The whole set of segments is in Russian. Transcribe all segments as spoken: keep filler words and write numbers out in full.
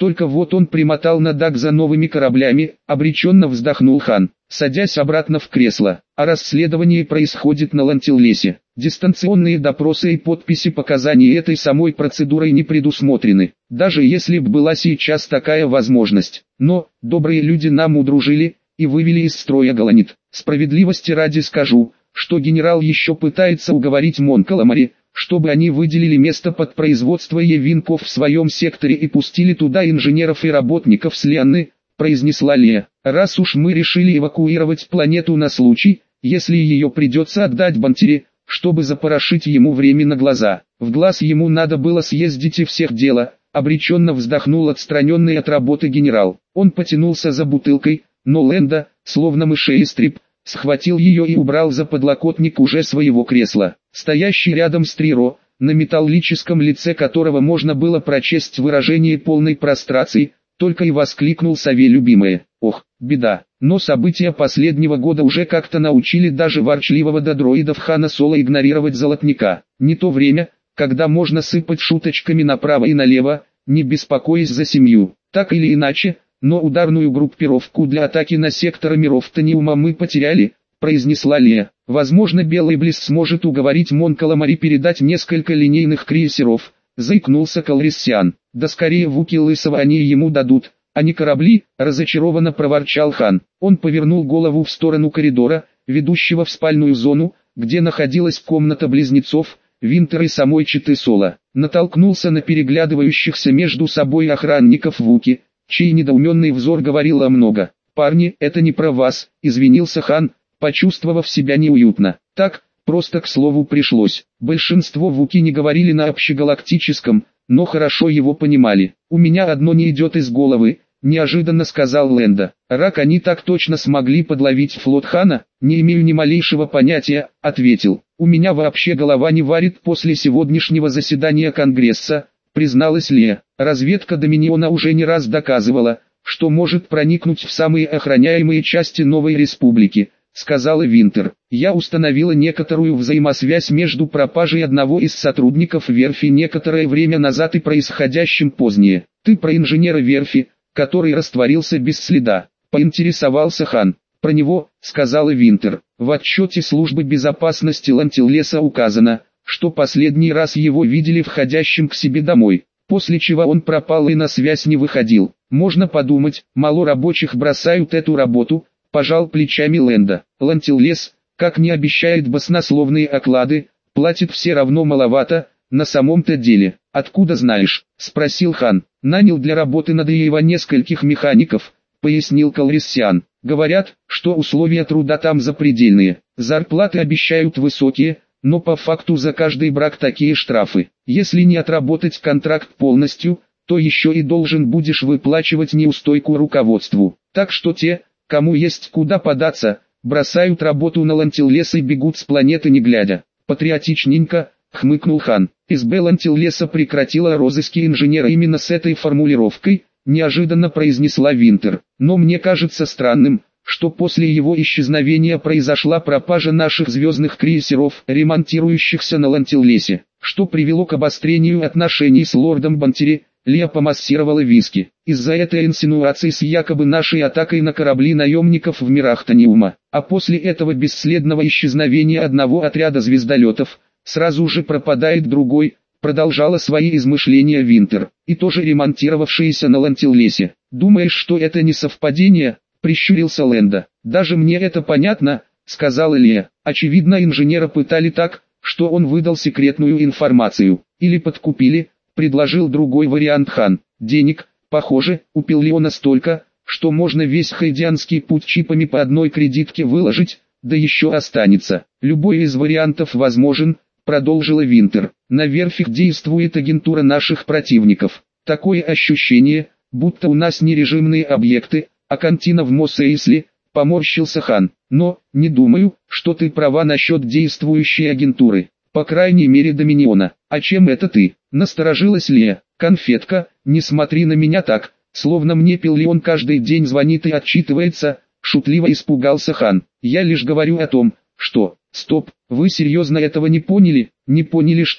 Только вот он примотал на Даг за новыми кораблями, обреченно вздохнул хан, садясь обратно в кресло. А расследование происходит на Лантиллесе. Дистанционные допросы и подписи показаний этой самой процедурой не предусмотрены, даже если б была сейчас такая возможность. Но, добрые люди нам удружили и вывели из строя Галанит. Справедливости ради скажу, что генерал еще пытается уговорить Монкаламари, чтобы они выделили место под производство Е-винков в своем секторе и пустили туда инженеров и работников с Лианны, произнесла Лея. Раз уж мы решили эвакуировать планету на случай, если ее придется отдать Бантире, чтобы запорошить ему временно глаза. В глаз ему надо было съездить и всех дело, обреченно вздохнул отстраненный от работы генерал. Он потянулся за бутылкой, но Лэнда, словно мышеистреб, схватил ее и убрал за подлокотник уже своего кресла. Стоящий рядом с Триро, на металлическом лице которого можно было прочесть выражение полной прострации, только и воскликнул сове любимое. Ох, беда. Но события последнего года уже как-то научили даже ворчливого до дроидов Хана Соло игнорировать золотника. Не то время, когда можно сыпать шуточками направо и налево, не беспокоясь за семью. Так или иначе, но ударную группировку для атаки на сектор миров Таниума мы потеряли, произнесла Лея. Возможно, Белый Близ сможет уговорить Монкаламари передать несколько линейных крейсеров, заикнулся Калриссиан. Да скорее Вуки Лысого они ему дадут, а не корабли, разочарованно проворчал хан. Он повернул голову в сторону коридора, ведущего в спальную зону, где находилась комната близнецов, Винтер и самой Читы Соло. Натолкнулся на переглядывающихся между собой охранников Вуки, чей недоуменный взор говорил о много. «Парни, это не про вас», — извинился хан, почувствовав себя неуютно. Так, просто к слову пришлось. Большинство Вуки не говорили на общегалактическом, но хорошо его понимали. «У меня одно не идет из головы», — неожиданно сказал Лэнда. «Рак они так точно смогли подловить флот хана?» «Не имею ни малейшего понятия», — ответил. «У меня вообще голова не варит после сегодняшнего заседания Конгресса», — призналась Лея. «Разведка Доминиона уже не раз доказывала, что может проникнуть в самые охраняемые части Новой Республики», — сказала Винтер. «Я установила некоторую взаимосвязь между пропажей одного из сотрудников верфи некоторое время назад и происходящим позднее. Ты про инженера верфи, который растворился без следа?» — поинтересовался хан. «Про него», — сказала Винтер. «В отчете службы безопасности Лантиллеса указано, что последний раз его видели входящим к себе домой, после чего он пропал и на связь не выходил. Можно подумать, мало рабочих бросают эту работу», — пожал плечами Лэнда. «Лантиллес, как не обещает баснословные оклады, платит все равно маловато, на самом-то деле». «Откуда знаешь?» — спросил хан. «Нанял для работы над Иева нескольких механиков», — пояснил Калриссиан. «Говорят, что условия труда там запредельные, зарплаты обещают высокие, но по факту за каждый брак такие штрафы. Если не отработать контракт полностью, то еще и должен будешь выплачивать неустойку руководству. Так что те, кому есть куда податься, бросают работу на Лантиллес и бегут с планеты не глядя». «Патриотичненько», — хмыкнул хан. «СБ Лантиллеса прекратила розыски инженера именно с этой формулировкой», — неожиданно произнесла Винтер. «Но мне кажется странным, что после его исчезновения произошла пропажа наших звездных крейсеров, ремонтирующихся на Лантиллесе, что привело к обострению отношений с лордом Бантири». Лея помассировала виски. «Из-за этой инсинуации с якобы нашей атакой на корабли наемников в мирах Таниума, а после этого бесследного исчезновения одного отряда звездолетов, сразу же пропадает другой», продолжала свои измышления Винтер, «и тоже ремонтировавшиеся на Лантиллесе. Думаешь, что это не совпадение?» — прищурился Лэнда. «Даже мне это понятно», — сказала Лея. «Очевидно, инженера пытали так, что он выдал секретную информацию. Или подкупили», — предложил другой вариант хан. «Денег, похоже, у Пиллиона столько, что можно весь хайдианский путь чипами по одной кредитке выложить, да еще останется. Любой из вариантов возможен», — продолжила Винтер. «На верфях действует агентура наших противников. Такое ощущение, будто у нас не режимные объекты, а кантина в Мосейсли», — поморщился хан. «Но, не думаю, что ты права насчет действующей агентуры. По крайней мере Доминиона. А чем это ты?» — насторожилась Лея. «Конфетка, не смотри на меня так, словно мне Пиллион каждый день звонит и отчитывается», — шутливо испугался хан. «Я лишь говорю о том, что...» «Стоп, вы серьезно этого не поняли?» «Не поняли что?»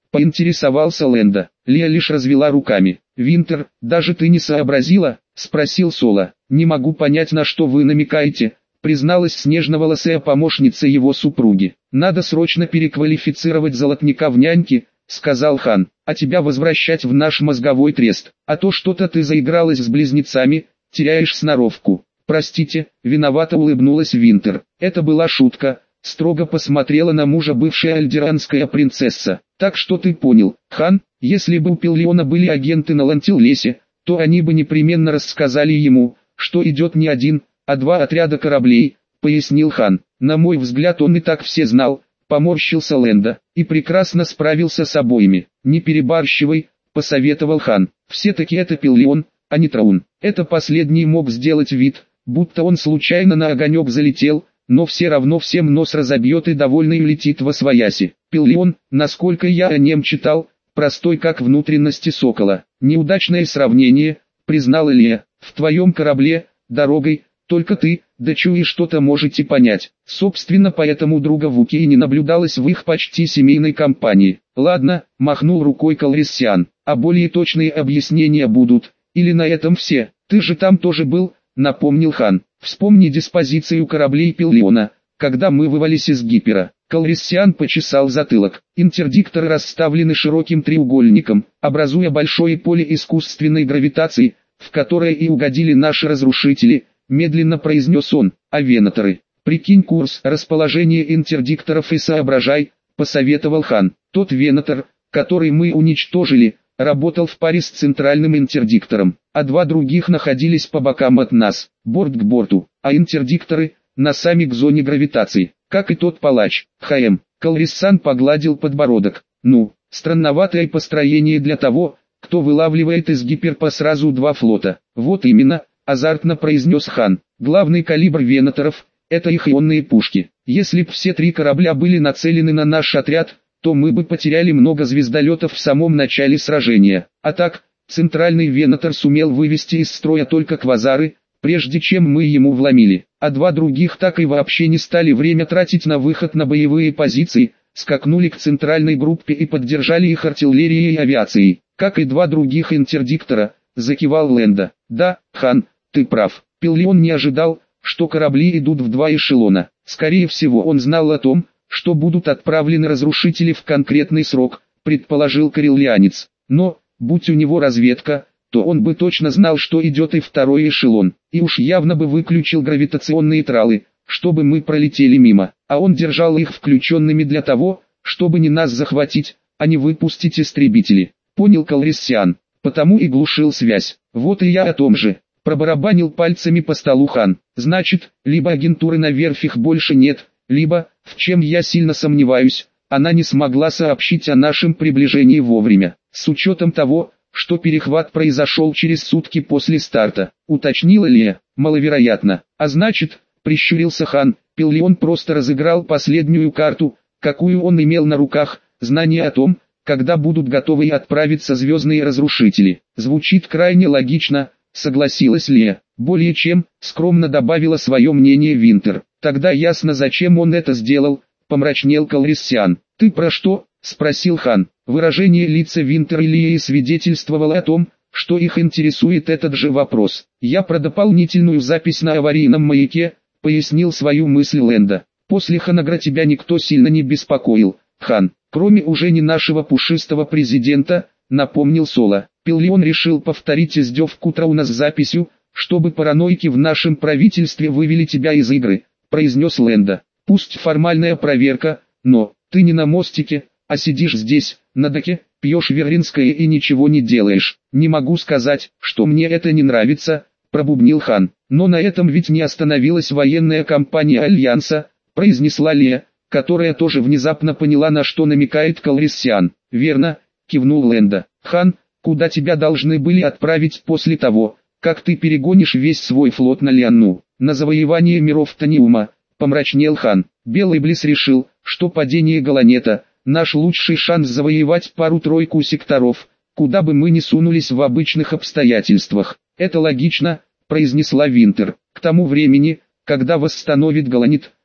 Поинтересовался Лэнда. Лия лишь развела руками. «Винтер, даже ты не сообразила?» — спросил Соло. «Не могу понять, на что вы намекаете», — призналась снежноволосая помощница его супруги. «Надо срочно переквалифицировать золотника в няньки», — сказал Хан, — «а тебя возвращать в наш мозговой трест. А то что-то ты заигралась с близнецами, теряешь сноровку». «Простите», — виновато улыбнулась Винтер. «Это была шутка», — строго посмотрела на мужа бывшая альдеранская принцесса. «Так что ты понял, Хан, если бы у Пеллиона были агенты на Лантиллесе, то они бы непременно рассказали ему, что идет не один, а два отряда кораблей», — пояснил Хан. «На мой взгляд, он и так все знал», — поморщился Лэнда, — «и прекрасно справился с обоими». «Не перебарщивай», — посоветовал Хан. «Все-таки это Пеллион, а не Траун». Это последний мог сделать вид, будто он случайно на огонек залетел, но все равно всем нос разобьет и довольный улетит восвояси. Пеллион, насколько я о нем читал, простой как внутренности сокола. «Неудачное сравнение», — признал Илья. «В твоем корабле, дорогой, только ты, да чуи что-то можете понять». Собственно, поэтому друга Вуки и не наблюдалось в их почти семейной компании. «Ладно», — махнул рукой Калриссиан, — «а более точные объяснения будут, или на этом все?» «Ты же там тоже был», — напомнил Хан. «Вспомни диспозицию кораблей Пеллиона, когда мы вывалились из Гипера». Калриссиан почесал затылок. Интердикторы расставлены широким треугольником, образуя большое поле искусственной гравитации, в которое и угодили наши разрушители, медленно произнес он. «А венаторы? Прикинь курс расположения интердикторов и соображай», — посоветовал Хан. «Тот венатор, который мы уничтожили, работал в паре с центральным интердиктором, а два других находились по бокам от нас, борт к борту, а интердикторы — носами к зоне гравитации, как и тот палач». ХМ. Калриссан погладил подбородок. «Ну, странноватое построение для того, кто вылавливает из гиперпа сразу два флота». «Вот именно», — азартно произнес Хан. «Главный калибр венаторов — это их ионные пушки. Если б все три корабля были нацелены на наш отряд, то мы бы потеряли много звездолетов в самом начале сражения. А так, центральный венатор сумел вывести из строя только квазары, прежде чем мы ему вломили, а два других так и вообще не стали время тратить на выход на боевые позиции, скакнули к центральной группе и поддержали их артиллерией и авиацией, как и два других интердиктора», — закивал Лэнда. «Да, Хан, ты прав. Пеллион не ожидал, что корабли идут в два эшелона. Скорее всего, он знал о том, что будут отправлены разрушители в конкретный срок», — предположил кореллианец. «Но, будь у него разведка, то он бы точно знал, что идет и второй эшелон, и уж явно бы выключил гравитационные тралы, чтобы мы пролетели мимо, а он держал их включенными для того, чтобы не нас захватить, а не выпустить истребители». Понял Калриссиан, потому и глушил связь. «Вот и я о том же», — пробарабанил пальцами по столу Хан. «Значит, либо агентуры на верфях больше нет, либо, в чем я сильно сомневаюсь, она не смогла сообщить о нашем приближении вовремя, с учетом того, что перехват произошел через сутки после старта», — уточнила Лия. «Маловероятно. А значит», — прищурился Хан, — Пеллион просто разыграл последнюю карту, какую он имел на руках, знание о том, когда будут готовы и отправиться звездные разрушители. «Звучит крайне логично», — согласилась Лия. «Более чем», — скромно добавила свое мнение Винтер. «Тогда ясно, зачем он это сделал», — помрачнел Калриссиан. «Ты про что?» — спросил Хан. Выражение лица Винтер и Лии свидетельствовало о том, что их интересует этот же вопрос. «Я про дополнительную запись на аварийном маяке», — пояснил свою мысль Лэнда. «После Ханагра тебя никто сильно не беспокоил, Хан, кроме уже не нашего пушистого президента», — напомнил Соло. «Пеллион решил повторить издевку Трауна с записью, чтобы параноики в нашем правительстве вывели тебя из игры», — произнес Лэнда. «Пусть формальная проверка, но ты не на мостике, а сидишь здесь, на доке, пьешь верринское и ничего не делаешь». «Не могу сказать, что мне это не нравится», — пробубнил Хан. «Но на этом ведь не остановилась военная кампания Альянса», — произнесла Лия, которая тоже внезапно поняла, на что намекает Калриссиан. «Верно», — кивнул Лэнда. «Хан, куда тебя должны были отправить после того, как ты перегонишь весь свой флот на Лианну, на завоевание миров Таниума?» — помрачнел Хан. «Белый Близ решил, что падение Галанета — наш лучший шанс завоевать пару-тройку секторов, куда бы мы ни сунулись в обычных обстоятельствах». «Это логично», — произнесла Винтер. «К тому времени, когда восстановит Галанет,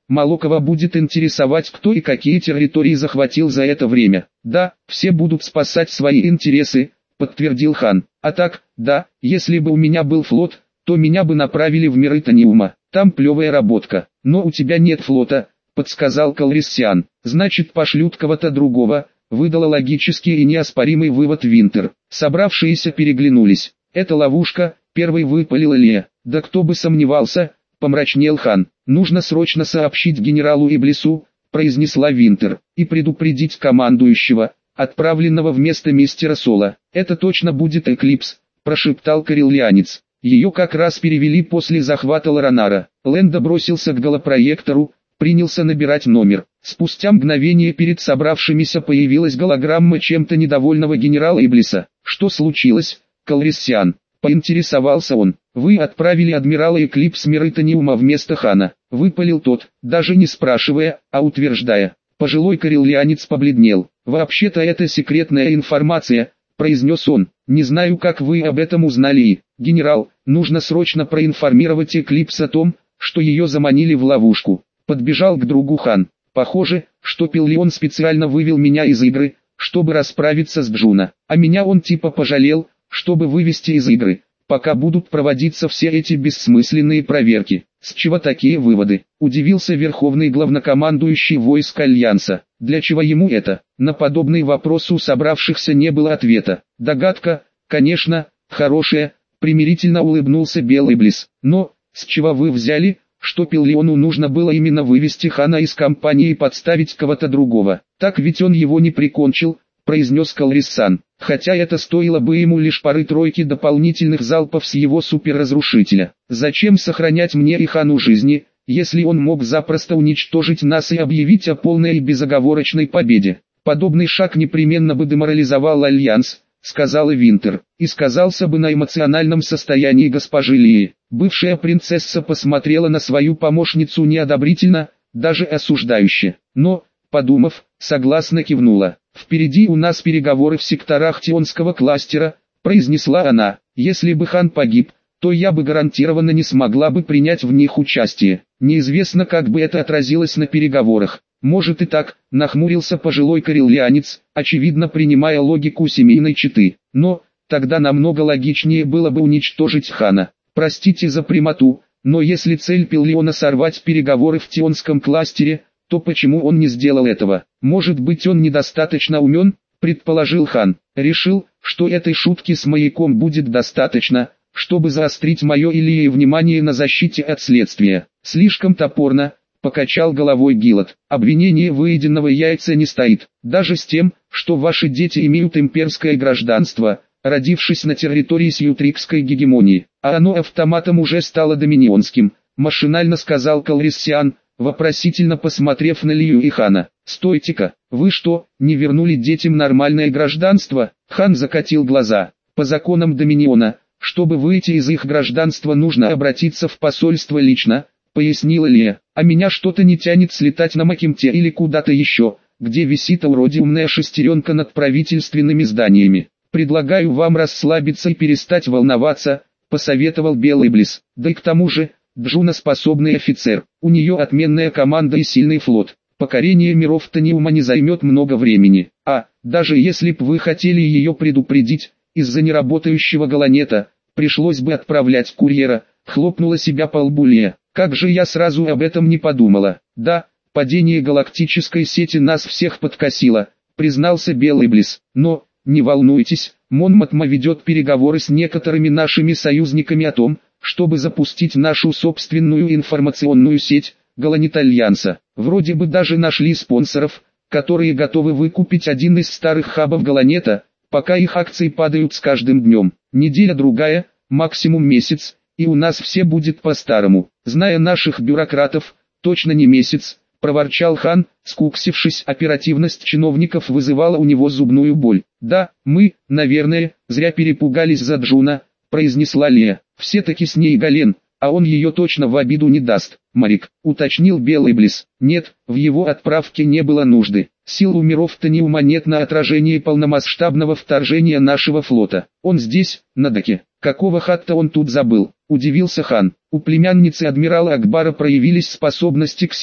мало кого будет интересовать, кто и какие территории захватил за это время. Да, все будут спасать свои интересы, подтвердил хан. А так, да, если бы у меня был флот, то меня бы направили в миры Таниума. Там плевая работка. Но у тебя нет флота, подсказал Калристиан. Значит, пошлют кого-то другого, выдала логический и неоспоримый вывод Винтер. Собравшиеся переглянулись. Это ловушка, первый выпалил Лия. Да кто бы сомневался, помрачнел хан. Нужно срочно сообщить генералу Иблису, произнесла Винтер, и предупредить командующего, отправленного вместо мистера Сола. Это точно будет Эклипс, прошептал корелианец. Ее как раз перевели после захвата Лоранара. Лэнда бросился к голопроектору, принялся набирать номер. Спустя мгновение перед собравшимися появилась голограмма чем-то недовольного генерала Иблиса. Что случилось, Калристиан? Поинтересовался он. Вы отправили адмирала Эклипс миры Таниума вместо хана. Выпалил тот, даже не спрашивая, а утверждая. Пожилой корелианец побледнел. Вообще-то это секретная информация, произнес он. Не знаю, как вы об этом узнали. Генерал, нужно срочно проинформировать Эклипс о том, что ее заманили в ловушку. Подбежал к другу хан. Похоже, что Пиллион специально вывел меня из игры, чтобы расправиться с Джуна. А меня он типа пожалел, чтобы вывести из игры, пока будут проводиться все эти бессмысленные проверки. С чего такие выводы? Удивился верховный главнокомандующий войск Альянса. Для чего ему это? На подобный вопрос у собравшихся не было ответа. Догадка, конечно, хорошая, примирительно улыбнулся Белый Близ. Но, с чего вы взяли, что Пиллиону нужно было именно вывести хана из компании и подставить кого-то другого? Так ведь он его не прикончил, произнес Калриссан, хотя это стоило бы ему лишь пары-тройки дополнительных залпов с его суперразрушителя. Зачем сохранять мне и хану жизни, если он мог запросто уничтожить нас и объявить о полной и безоговорочной победе? Подобный шаг непременно бы деморализовал Альянс, сказала Винтер, и сказался бы на эмоциональном состоянии госпожи Лии. Бывшая принцесса посмотрела на свою помощницу неодобрительно, даже осуждающе, но, подумав, согласно кивнула. «Впереди у нас переговоры в секторах Тионского кластера», произнесла она. «Если бы хан погиб, то я бы гарантированно не смогла бы принять в них участие. Неизвестно, как бы это отразилось на переговорах. Может и так», нахмурился пожилой корелианец, очевидно принимая логику семейной четы. «Но, тогда намного логичнее было бы уничтожить хана. Простите за прямоту, но если цель Пиллиона сорвать переговоры в Тионском кластере, то почему он не сделал этого? Может быть, он недостаточно умен, предположил хан. Решил, что этой шутки с маяком будет достаточно, чтобы заострить мое или внимание на защите от следствия. Слишком топорно, покачал головой Гилот. Обвинение выеденного яйца не стоит. Даже с тем, что ваши дети имеют имперское гражданство, родившись на территории сьютрикской гегемонии, а оно автоматом уже стало доминионским, машинально сказал Калриссиан, вопросительно посмотрев на Лию и хана. «Стойте-ка, вы что, не вернули детям нормальное гражданство?» Хан закатил глаза. «По законам Доминиона, чтобы выйти из их гражданства, нужно обратиться в посольство лично», пояснила Лия. «А меня что-то не тянет слетать на Макимте или куда-то еще, где висит уродиумная шестеренка над правительственными зданиями. Предлагаю вам расслабиться и перестать волноваться», посоветовал Белый Близ. «Да и к тому же, Джуна способный офицер, у нее отменная команда и сильный флот. Покорение миров Таниума не займет много времени. А, даже если б вы хотели ее предупредить, из-за неработающего галанета, пришлось бы отправлять курьера», хлопнула себя по лбу Лия. «Как же я сразу об этом не подумала». «Да, падение галактической сети нас всех подкосило», признался Белый Близ. «Но, не волнуйтесь, Мон Матма ведет переговоры с некоторыми нашими союзниками о том, чтобы запустить нашу собственную информационную сеть, Галанет Альянса. Вроде бы даже нашли спонсоров, которые готовы выкупить один из старых хабов Галанета, пока их акции падают с каждым днем. Неделя-другая, максимум месяц, и у нас все будет по-старому. Зная наших бюрократов, точно не месяц», проворчал хан, скуксившись. Оперативность чиновников вызывала у него зубную боль. «Да, мы, наверное, зря перепугались за Джуна», произнесла Лия. «Все-таки с ней Гален, а он ее точно в обиду не даст». «Марик», уточнил Белый Близ. «Нет, в его отправке не было нужды. Сил у миров Таниума нет на отражение полномасштабного вторжения нашего флота. Он здесь, на Даке». «Какого хатта он тут забыл?» – удивился хан. «У племянницы адмирала Акбара проявились способности к силе»,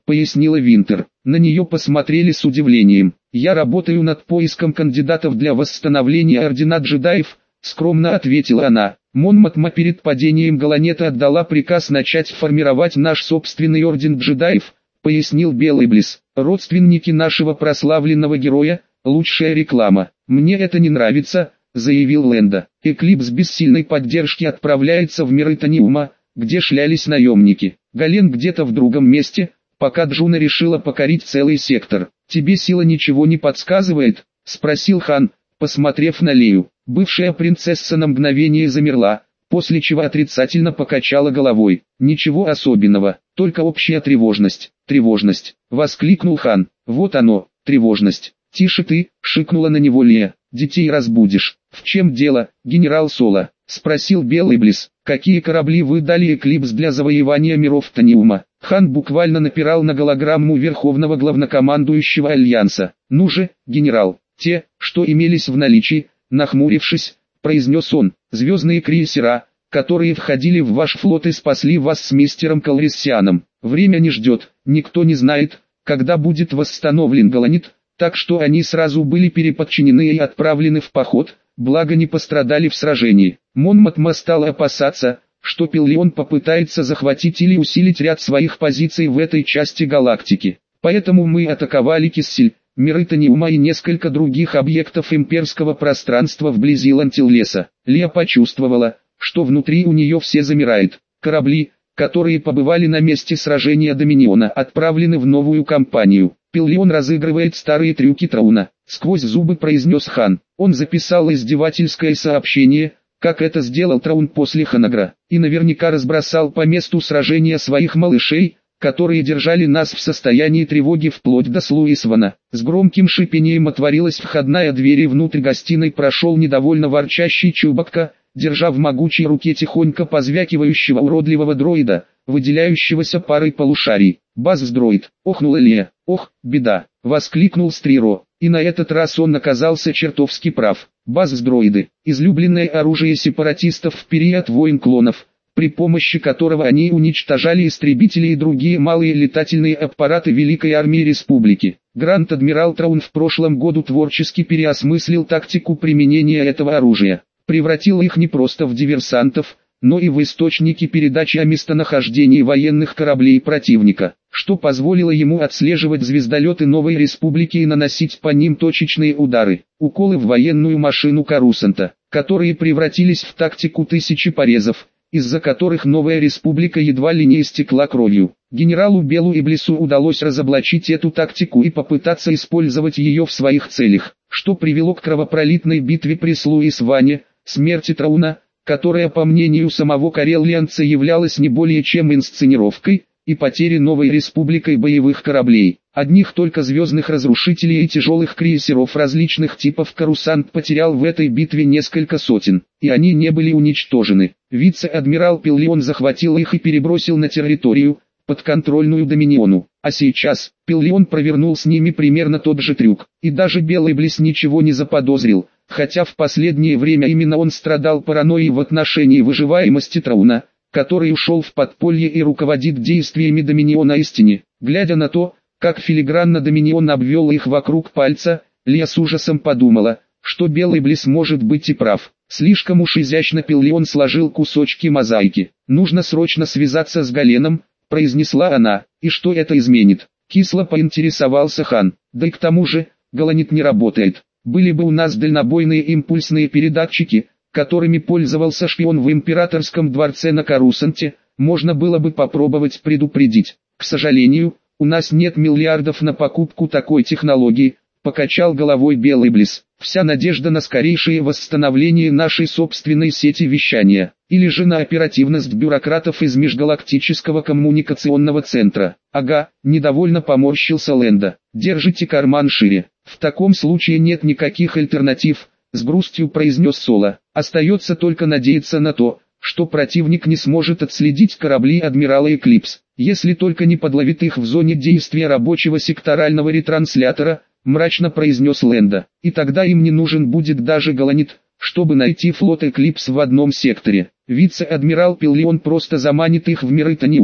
пояснила Винтер. На нее посмотрели с удивлением. «Я работаю над поиском кандидатов для восстановления ордена джедаев», — скромно ответила она. «Мон Мотма перед падением Галанета отдала приказ начать формировать наш собственный орден джедаев», — пояснил Белый Близ. «Родственники нашего прославленного героя — лучшая реклама. Мне это не нравится», — заявил Лэнда. «Эклипс без сильной поддержки отправляется в миры Таниума, где шлялись наемники. Гален где-то в другом месте, пока Джуна решила покорить целый сектор. Тебе сила ничего не подсказывает?» — спросил Хан, посмотрев на Лею. Бывшая принцесса на мгновение замерла, после чего отрицательно покачала головой. «Ничего особенного, только общая тревожность». «Тревожность!» — воскликнул Хан. «Вот оно, тревожность». «Тише ты!» — шикнула на него Лея. «Детей разбудишь». «В чем дело, генерал Соло?» — спросил Белый Близ. «Какие корабли вы дали Эклипс для завоевания миров Таниума?» Хан буквально напирал на голограмму верховного главнокомандующего Альянса. «Ну же, генерал, те, что имелись в наличии», — нахмурившись, произнес он. «Звездные крейсера, которые входили в ваш флот и спасли вас с мистером Калриссианом. Время не ждет, никто не знает, когда будет восстановлен Галанет, так что они сразу были переподчинены и отправлены в поход, благо не пострадали в сражении. Мон Мотма стал опасаться, что Пиллион попытается захватить или усилить ряд своих позиций в этой части галактики. Поэтому мы атаковали Киссель, миры Таниума и несколько других объектов имперского пространства вблизи Лантиллеса. Лея почувствовала, что внутри у нее все замирает. Корабли, которые побывали на месте сражения Доминиона, отправлены в новую кампанию. Пиллион разыгрывает старые трюки Трауна, сквозь зубы произнес Хан. Он записал издевательское сообщение, как это сделал Траун после Ханагра, и наверняка разбросал по месту сражения своих малышей, которые держали нас в состоянии тревоги вплоть до Слуисвана. С громким шипением отворилась входная дверь и внутрь гостиной прошел недовольно ворчащий Чубакка, держа в могучей руке тихонько позвякивающего уродливого дроида, выделяющегося парой полушарий. «Базс-дроид!» — охнула Лея. «Ох, беда!» — воскликнул Стриро. И на этот раз он оказался чертовски прав. Базс-дроиды — излюбленное оружие сепаратистов в период войн клонов, при помощи которого они уничтожали истребители и другие малые летательные аппараты Великой Армии Республики. Гранд-адмирал Траун в прошлом году творчески переосмыслил тактику применения этого оружия. Превратил их не просто в диверсантов, но и в источники передачи о местонахождении военных кораблей противника, что позволило ему отслеживать звездолеты Новой Республики и наносить по ним точечные удары, уколы в военную машину Карусанта, которые превратились в тактику тысячи порезов, из-за которых Новая Республика едва ли не истекла кровью. Генералу Белу и Блису удалось разоблачить эту тактику и попытаться использовать ее в своих целях, что привело к кровопролитной битве при Слуисване, смерти Трауна, которая, по мнению самого Кареллианца, являлась не более чем инсценировкой, и потери Новой Республикой боевых кораблей. Одних только звездных разрушителей и тяжелых крейсеров различных типов Карусант потерял в этой битве несколько сотен, и они не были уничтожены. Вице-адмирал Пиллион захватил их и перебросил на территорию, подконтрольную Доминиону. А сейчас, Пиллион провернул с ними примерно тот же трюк, и даже Белый Близ ничего не заподозрил, хотя в последнее время именно он страдал паранойей в отношении выживаемости Трауна, который ушел в подполье и руководит действиями Доминиона истине. Глядя на то, как филигранно Доминион обвел их вокруг пальца, Лея с ужасом подумала, что Белый Близ может быть и прав. Слишком уж изящно Пиллион сложил кусочки мозаики. «Нужно срочно связаться с Галеном», — произнесла она. «И что это изменит?» Кисло поинтересовался Хан. «Да и к тому же, Галанет не работает. Были бы у нас дальнобойные импульсные передатчики, которыми пользовался шпион в императорском дворце на Карусанте, можно было бы попробовать предупредить. К сожалению, у нас нет миллиардов на покупку такой технологии», — покачал головой Белый Близ. «Вся надежда на скорейшее восстановление нашей собственной сети вещания, или же на оперативность бюрократов из межгалактического коммуникационного центра». «Ага», — недовольно поморщился Лэнда. «Держите карман шире. В таком случае нет никаких альтернатив», — с грустью произнес Соло. «Остается только надеяться на то, что противник не сможет отследить корабли адмирала Эклипс, если только не подловит их в зоне действия рабочего секторального ретранслятора», — мрачно произнес Лэнда. «И тогда им не нужен будет даже Галанет, чтобы найти флот Эклипс в одном секторе. Вице-адмирал Пиллион просто заманит их в миры Таниума,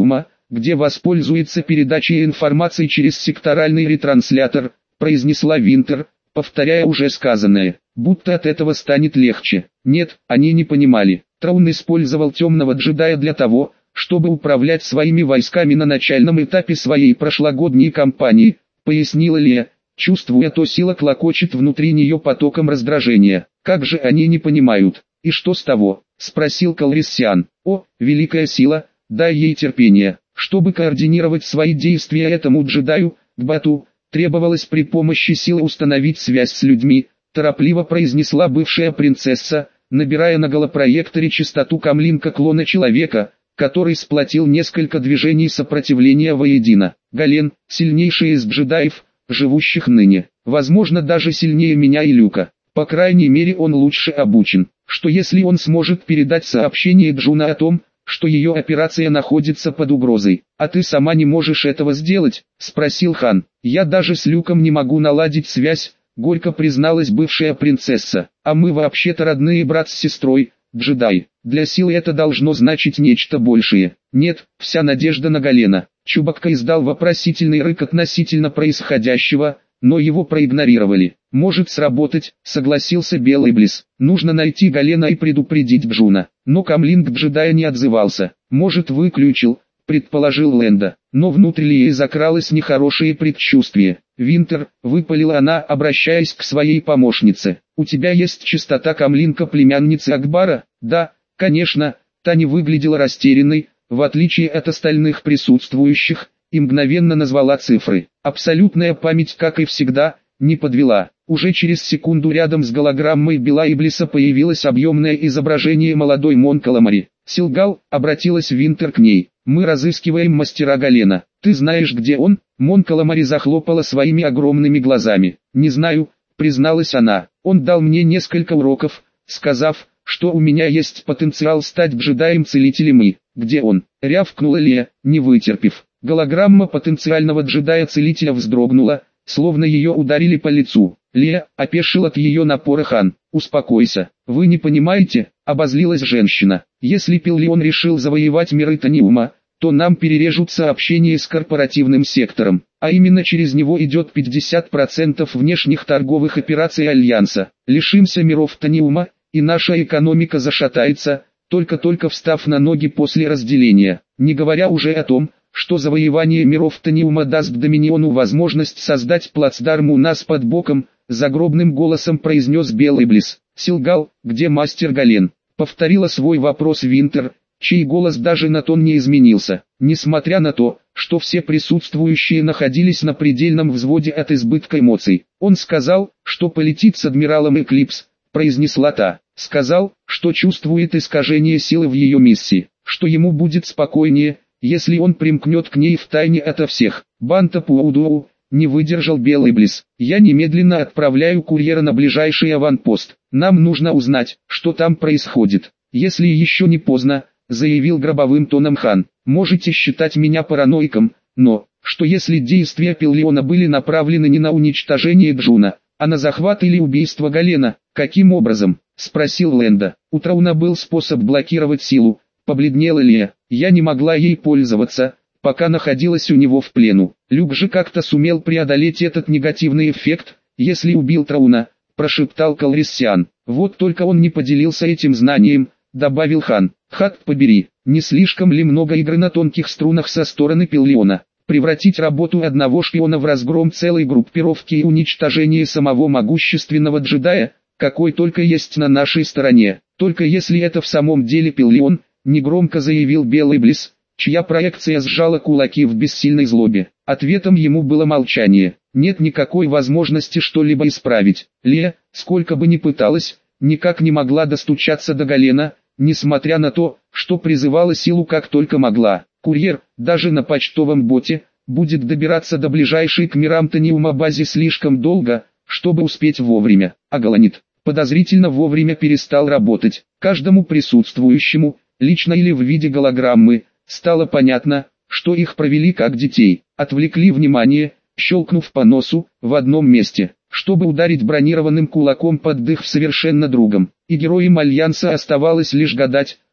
где воспользуется передачей информации через секторальный ретранслятор, произнесла Винтер, повторяя уже сказанное, будто от этого станет легче. Нет, они не понимали. Траун использовал темного джедая для того, чтобы управлять своими войсками на начальном этапе своей прошлогодней кампании, пояснила Лея, чувствуя, то сила клокочет внутри нее потоком раздражения. Как же они не понимают? И что с того? Спросил Калриссиан. О, великая сила, дай ей терпение. Чтобы координировать свои действия этому джедаю, Бату, требовалось при помощи силы установить связь с людьми, торопливо произнесла бывшая принцесса, набирая на голопроекторе частоту камлинка клона человека, который сплотил несколько движений сопротивления воедино. Гален, сильнейший из джедаев, живущих ныне, возможно даже сильнее меня и Люка. По крайней мере он лучше обучен. Что если он сможет передать сообщение Джуна о том, что ее операция находится под угрозой? А ты сама не можешь этого сделать? Спросил Хан. Я даже с Люком не могу наладить связь, горько призналась бывшая принцесса. А мы вообще-то родные брат с сестрой, джедай. Для силы это должно значить нечто большее. Нет, вся надежда на Галена. Чубакка издал вопросительный рык относительно происходящего, но его проигнорировали. «Может сработать», — согласился Белый Близ. «Нужно найти Галена и предупредить Джуна». Но камлинг джедая не отзывался. «Может выключил», — предположил Лэнда. Но внутрь Лии закралось нехорошее предчувствие. «Винтер», — выпалила она, обращаясь к своей помощнице. «У тебя есть частота камлинка племянницы Акбара?» «Да, конечно». Та не выглядела растерянной, в отличие от остальных присутствующих, и мгновенно назвала цифры. Абсолютная память, как и всегда, не подвела. Уже через секунду рядом с голограммой Бела Иблиса появилось объемное изображение молодой Мон Каламари. «Силгал», — обратилась Винтер к ней, — «мы разыскиваем мастера Галена. Ты знаешь, где он?» Мон Каламари захлопала своими огромными глазами. «Не знаю», — призналась она. «Он дал мне несколько уроков, сказав, что у меня есть потенциал стать джедаем-целителем и...» «Где он?» — рявкнула Лея, не вытерпев. Голограмма потенциального джедая-целителя вздрогнула, словно ее ударили по лицу. Лея опешил от ее напора Хан. «Успокойся, вы не понимаете», — обозлилась женщина. «Если Пиллион решил завоевать миры Таниума, то нам перережут сообщение с корпоративным сектором, а именно через него идет пятьдесят процентов внешних торговых операций Альянса. Лишимся миров Таниума, и наша экономика зашатается, только-только встав на ноги после разделения, не говоря уже о том, что завоевание миров Таниума даст Доминиону возможность создать плацдарм у нас под боком», — загробным голосом произнес Белый Близ. «Силгал, где мастер Гален?» — повторила свой вопрос Винтер, чей голос даже на тон не изменился. Несмотря на то, что все присутствующие находились на предельном взводе от избытка эмоций. «Он сказал, что полетит с адмиралом Эклипс», — произнесла та. «Сказал, что чувствует искажение силы в ее миссии, что ему будет спокойнее, если он примкнет к ней втайне ото всех». «Банта Пуудоу», — не выдержал Белый Близ. «Я немедленно отправляю курьера на ближайший аванпост. Нам нужно узнать, что там происходит. Если еще не поздно», — заявил гробовым тоном Хан. «Можете считать меня параноиком, но, что если действия Пиллиона были направлены не на уничтожение Джуна, а на захват или убийство Галена, каким образом?» — спросил Лэнда. «У Трауна был способ блокировать силу», — побледнела Лея. «Я не могла ей пользоваться, пока находилась у него в плену. Люк же как-то сумел преодолеть этот негативный эффект, если убил Трауна», — прошептал Калриссиан. «Вот только он не поделился этим знанием», — добавил Хан. «Хат побери, не слишком ли много игры на тонких струнах со стороны Пиллиона? Превратить работу одного шпиона в разгром целой группировки и уничтожение самого могущественного джедая, какой только есть на нашей стороне. Только если это в самом деле Пиллион», — негромко заявил Белый Близ, чья проекция сжала кулаки в бессильной злобе. Ответом ему было молчание. Нет никакой возможности что-либо исправить. Лея, сколько бы ни пыталась, никак не могла достучаться до Галена, несмотря на то, что призывала силу как только могла. Курьер, даже на почтовом боте, будет добираться до ближайшей к мирам Таниума базе слишком долго, чтобы успеть вовремя. А Галанит подозрительно вовремя перестал работать. Каждому присутствующему, лично или в виде голограммы, стало понятно, что их провели как детей. Отвлекли внимание, щелкнув по носу, в одном месте, чтобы ударить бронированным кулаком под дых в совершенно другом. И героям Альянса оставалось лишь гадать,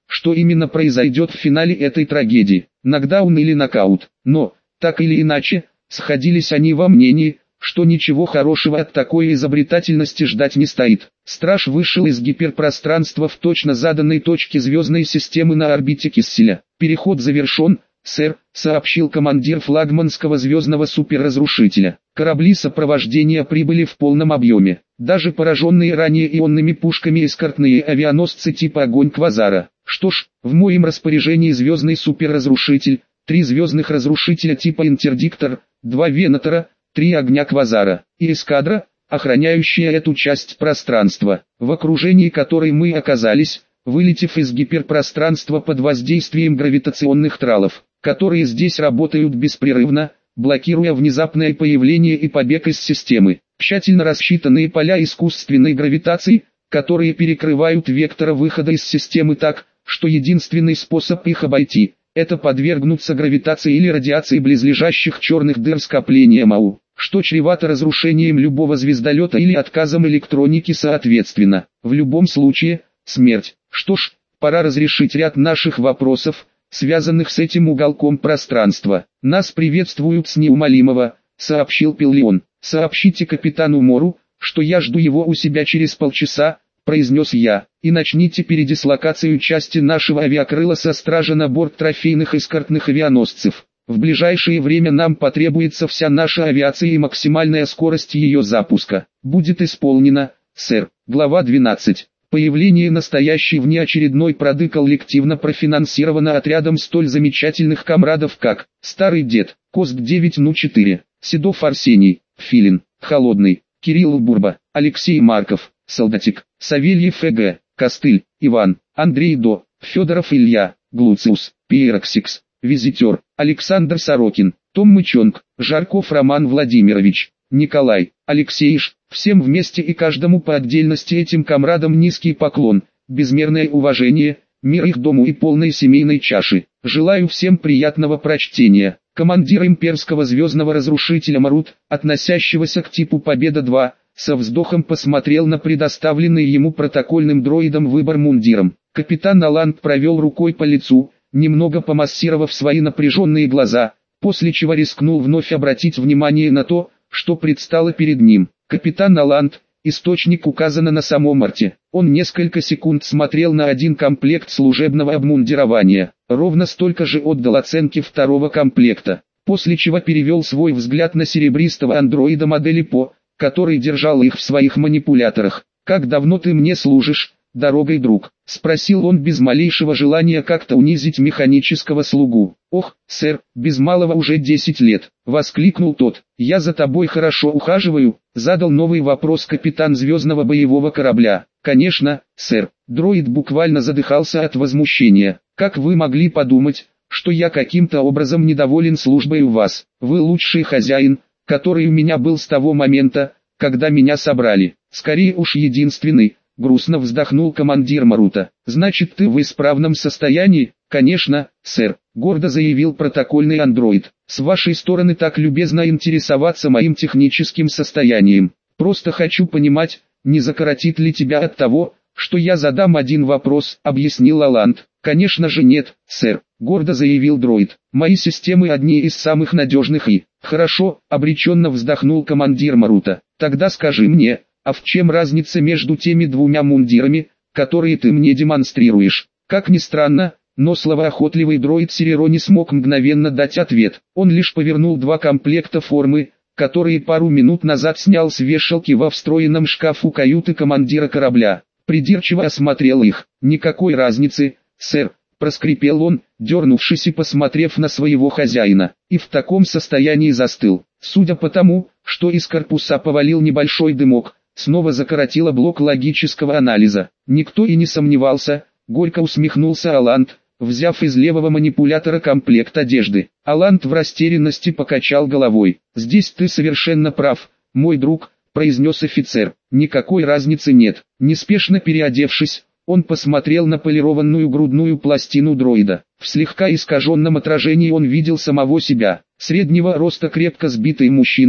что именно произойдет в финале этой трагедии, нокдаун или нокаут. Но, так или иначе, сходились они во мнении, что ничего хорошего от такой изобретательности ждать не стоит. Страж вышел из гиперпространства в точно заданной точке звездной системы на орбите Кесселя. «Переход завершен, сэр», — сообщил командир флагманского звездного суперразрушителя. Корабли сопровождения прибыли в полном объеме. Даже пораженные ранее ионными пушками эскортные авианосцы типа «Огонь Квазара». Что ж, в моем распоряжении звездный суперразрушитель, три звездных разрушителя типа «Интердиктор», два «Венатора», три огня Квазара и эскадра, охраняющая эту часть пространства, в окружении которой мы оказались, вылетев из гиперпространства под воздействием гравитационных тралов, которые здесь работают беспрерывно, блокируя внезапное появление и побег из системы. Тщательно рассчитанные поля искусственной гравитации, которые перекрывают вектора выхода из системы так, что единственный способ их обойти – это подвергнуться гравитации или радиации близлежащих черных дыр скопления МАУ, что чревато разрушением любого звездолета или отказом электроники соответственно. В любом случае, смерть. Что ж, пора разрешить ряд наших вопросов, связанных с этим уголком пространства. «Нас приветствуют с неумолимого», — сообщил Пиллион. «Сообщите капитану Мору, что я жду его у себя через полчаса», — произнес я, — «и начните передислокацию части нашего авиакрыла со стража на борт трофейных эскортных авианосцев. В ближайшее время нам потребуется вся наша авиация и максимальная скорость ее запуска. Будет исполнено, сэр». Глава двенадцать. Появление настоящей внеочередной проды коллективно профинансировано отрядом столь замечательных комрадов как Старый Дед, Коск девять ну четыре, Седов Арсений, Филин, Холодный, Кирилл Бурба, Алексей Марков, Солдатик, Савельев Э.Г., Костыль, Иван, Андрей До, Федоров Илья, Глуциус, Пиероксикс, Визитер, Александр Сорокин, Том Мычонг, Жарков Роман Владимирович, Николай, Алексеиш, всем вместе и каждому по отдельности этим комрадам низкий поклон, безмерное уважение, мир их дому и полной семейной чаши. Желаю всем приятного прочтения. Командир имперского звездного разрушителя Марут, относящегося к типу Победа-два, со вздохом посмотрел на предоставленный ему протокольным дроидом выбор мундиром. Капитан Аланд провел рукой по лицу, немного помассировав свои напряженные глаза, после чего рискнул вновь обратить внимание на то, что предстало перед ним. Капитан Аланд, источник указано на самом арте. Он несколько секунд смотрел на один комплект служебного обмундирования, ровно столько же отдал оценки второго комплекта, после чего перевел свой взгляд на серебристого андроида модели По, который держал их в своих манипуляторах. «Как давно ты мне служишь, дорогой друг?» — спросил он без малейшего желания как-то унизить механического слугу. «Ох, сэр, без малого уже десять лет», — воскликнул тот. «Я за тобой хорошо ухаживаю», — задал новый вопрос капитан звездного боевого корабля. «Конечно, сэр». Дроид буквально задыхался от возмущения. «Как вы могли подумать, что я каким-то образом недоволен службой у вас? Вы лучший хозяин, который у меня был с того момента, когда меня собрали. Скорее уж единственный». Грустно вздохнул командир Марута. «Значит, ты в исправном состоянии?» «Конечно, сэр», — гордо заявил протокольный андроид. «С вашей стороны так любезно интересоваться моим техническим состоянием. Просто хочу понимать, не закоротит ли тебя от того, что я задам один вопрос», — объяснил Аланд. «Конечно же нет, сэр», — гордо заявил дроид. «Мои системы одни из самых надежных и...» «Хорошо», — обреченно вздохнул командир Марута. «Тогда скажи мне, а в чем разница между теми двумя мундирами, которые ты мне демонстрируешь?» Как ни странно, но словоохотливый дроид Сереро не смог мгновенно дать ответ. Он лишь повернул два комплекта формы, которые пару минут назад снял с вешалки во встроенном шкафу каюты командира корабля. Придирчиво осмотрел их. «Никакой разницы, сэр», — проскрипел он, дернувшись и посмотрев на своего хозяина, и в таком состоянии застыл. Судя по тому, что из корпуса повалил небольшой дымок, снова закоротило блок логического анализа. Никто и не сомневался, горько усмехнулся Аланд, взяв из левого манипулятора комплект одежды. Аланд в растерянности покачал головой. «Здесь ты совершенно прав, мой друг», — произнес офицер. «Никакой разницы нет». Неспешно переодевшись, он посмотрел на полированную грудную пластину дроида. В слегка искаженном отражении он видел самого себя. Среднего роста крепко сбитый мужчина,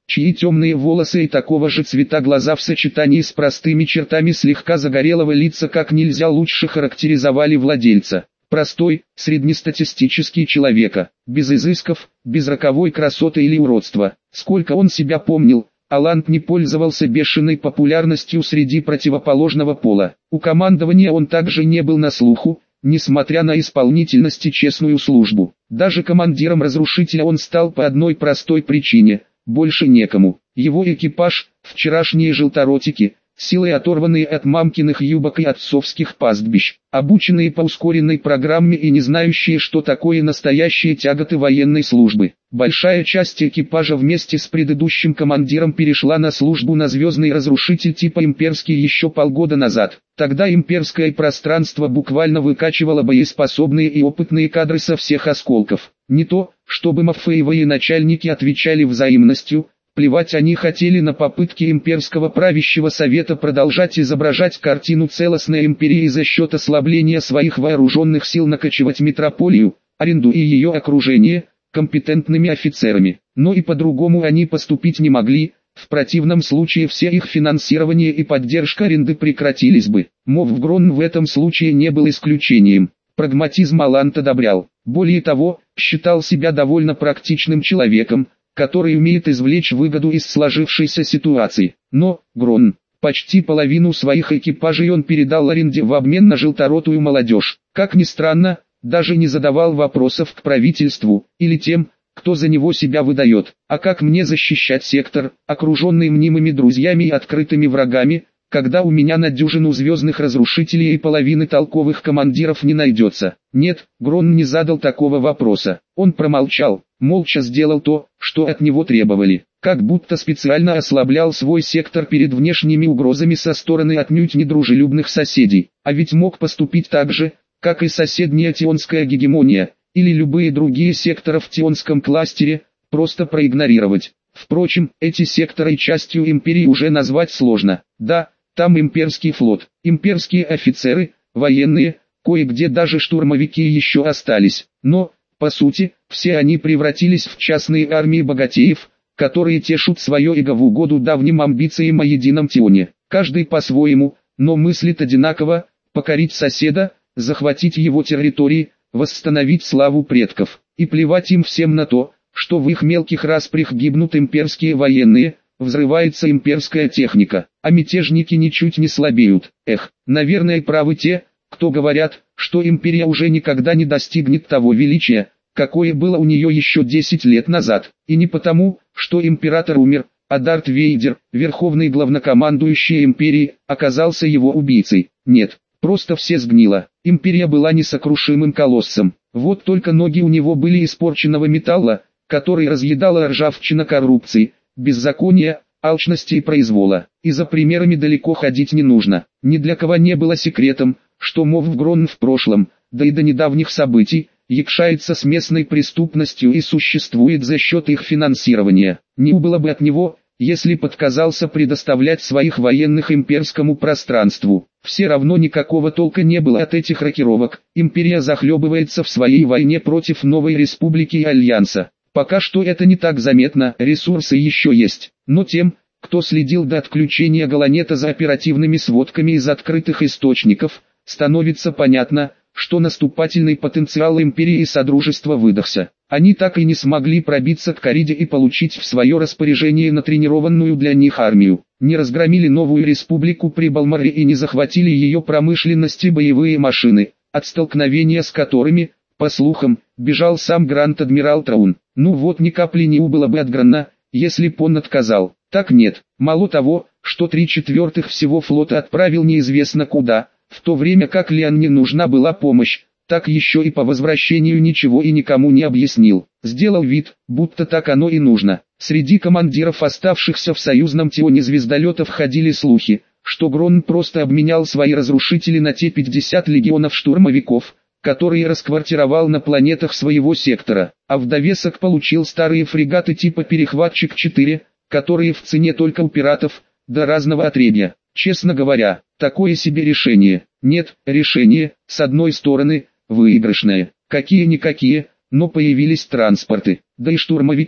чьи темные волосы и такого же цвета глаза в сочетании с простыми чертами слегка загорелого лица как нельзя лучше характеризовали владельца. Простой, среднестатистический человека, без изысков, без роковой красоты или уродства. Сколько он себя помнил, Аланд не пользовался бешеной популярностью среди противоположного пола. У командования он также не был на слуху, несмотря на исполнительность и честную службу. Даже командиром разрушителя он стал по одной простой причине – больше некому. Его экипаж, вчерашние желторотики, силой оторванные от мамкиных юбок и отцовских пастбищ, обученные по ускоренной программе и не знающие, что такое настоящие тяготы военной службы. Большая часть экипажа вместе с предыдущим командиром перешла на службу на звездный разрушитель типа имперский еще полгода назад. Тогда имперское пространство буквально выкачивало боеспособные и опытные кадры со всех осколков. Не то, чтобы мафеевые начальники отвечали взаимностью. Плевать они хотели на попытки имперского правящего совета продолжать изображать картину целостной империи за счет ослабления своих вооруженных сил, накачивать метрополию, аренду и ее окружение, компетентными офицерами. Но и по-другому они поступить не могли, в противном случае все их финансирование и поддержка аренды прекратились бы. Мовгрон в этом случае не был исключением. Прагматизм Аланд одобрял. Более того, считал себя довольно практичным человеком, который умеет извлечь выгоду из сложившейся ситуации. Но, Грон, почти половину своих экипажей он передал аренде в обмен на желторотую молодежь. Как ни странно, даже не задавал вопросов к правительству, или тем, кто за него себя выдает. А как мне защищать сектор, окруженный мнимыми друзьями и открытыми врагами, когда у меня на дюжину звездных разрушителей и половины толковых командиров не найдется? Нет, Грон не задал такого вопроса. Он промолчал, молча сделал то, что от него требовали. Как будто специально ослаблял свой сектор перед внешними угрозами со стороны отнюдь недружелюбных соседей. А ведь мог поступить так же, как и соседняя тионская гегемония, или любые другие секторы в тионском кластере, просто проигнорировать. Впрочем, эти секторы частью империи уже назвать сложно. Да, там имперский флот, имперские офицеры, военные, кое-где даже штурмовики еще остались. Но, по сути, все они превратились в частные армии богатеев, которые тешут свое эго в угоду давним амбициям о едином Тионе. Каждый по-своему, но мыслит одинаково: покорить соседа, захватить его территории, восстановить славу предков. И плевать им всем на то, что в их мелких распрях гибнут имперские военные, взрывается имперская техника, а мятежники ничуть не слабеют. Эх, наверное правы те, кто говорят, что империя уже никогда не достигнет того величия, какое было у нее еще десять лет назад. И не потому, что император умер, а Дарт Вейдер, верховный главнокомандующий империи, оказался его убийцей. Нет, просто все сгнило. Империя была несокрушимым колоссом. Вот только ноги у него были испорченного металла, который разъедала ржавчина коррупции, беззакония, алчности и произвола. И за примерами далеко ходить не нужно. Ни для кого не было секретом, что Мовгрон в прошлом, да и до недавних событий, якшается с местной преступностью и существует за счет их финансирования. Не убыло бы от него, если подказался предоставлять своих военных имперскому пространству. Все равно никакого толка не было от этих рокировок. Империя захлебывается в своей войне против новой республики и альянса. Пока что это не так заметно, ресурсы еще есть. Но тем, кто следил до отключения Галанета за оперативными сводками из открытых источников, становится понятно, что наступательный потенциал империи и содружества выдохся. Они так и не смогли пробиться к Кариде и получить в свое распоряжение натренированную для них армию. Не разгромили новую республику при Балмаре и не захватили ее промышленность и боевые машины, от столкновения с которыми, по слухам, бежал сам Гранд-адмирал Траун. Ну вот ни капли не убыло бы от Гранна, если б он отказал. Так нет, мало того, что три четвертых всего флота отправил неизвестно куда, в то время как Лиан не нужна была помощь, так еще и по возвращению ничего и никому не объяснил. Сделал вид, будто так оно и нужно. Среди командиров оставшихся в союзном Тионе звездолетов ходили слухи, что Грон просто обменял свои разрушители на те пятьдесят легионов штурмовиков, которые расквартировал на планетах своего сектора, а в довесок получил старые фрегаты типа «Перехватчик четыре», которые в цене только у пиратов, до разного отребья. Честно говоря, такое себе решение. Нет, решение, с одной стороны, выигрышное. Какие-никакие, но появились транспорты, да и штурмовики,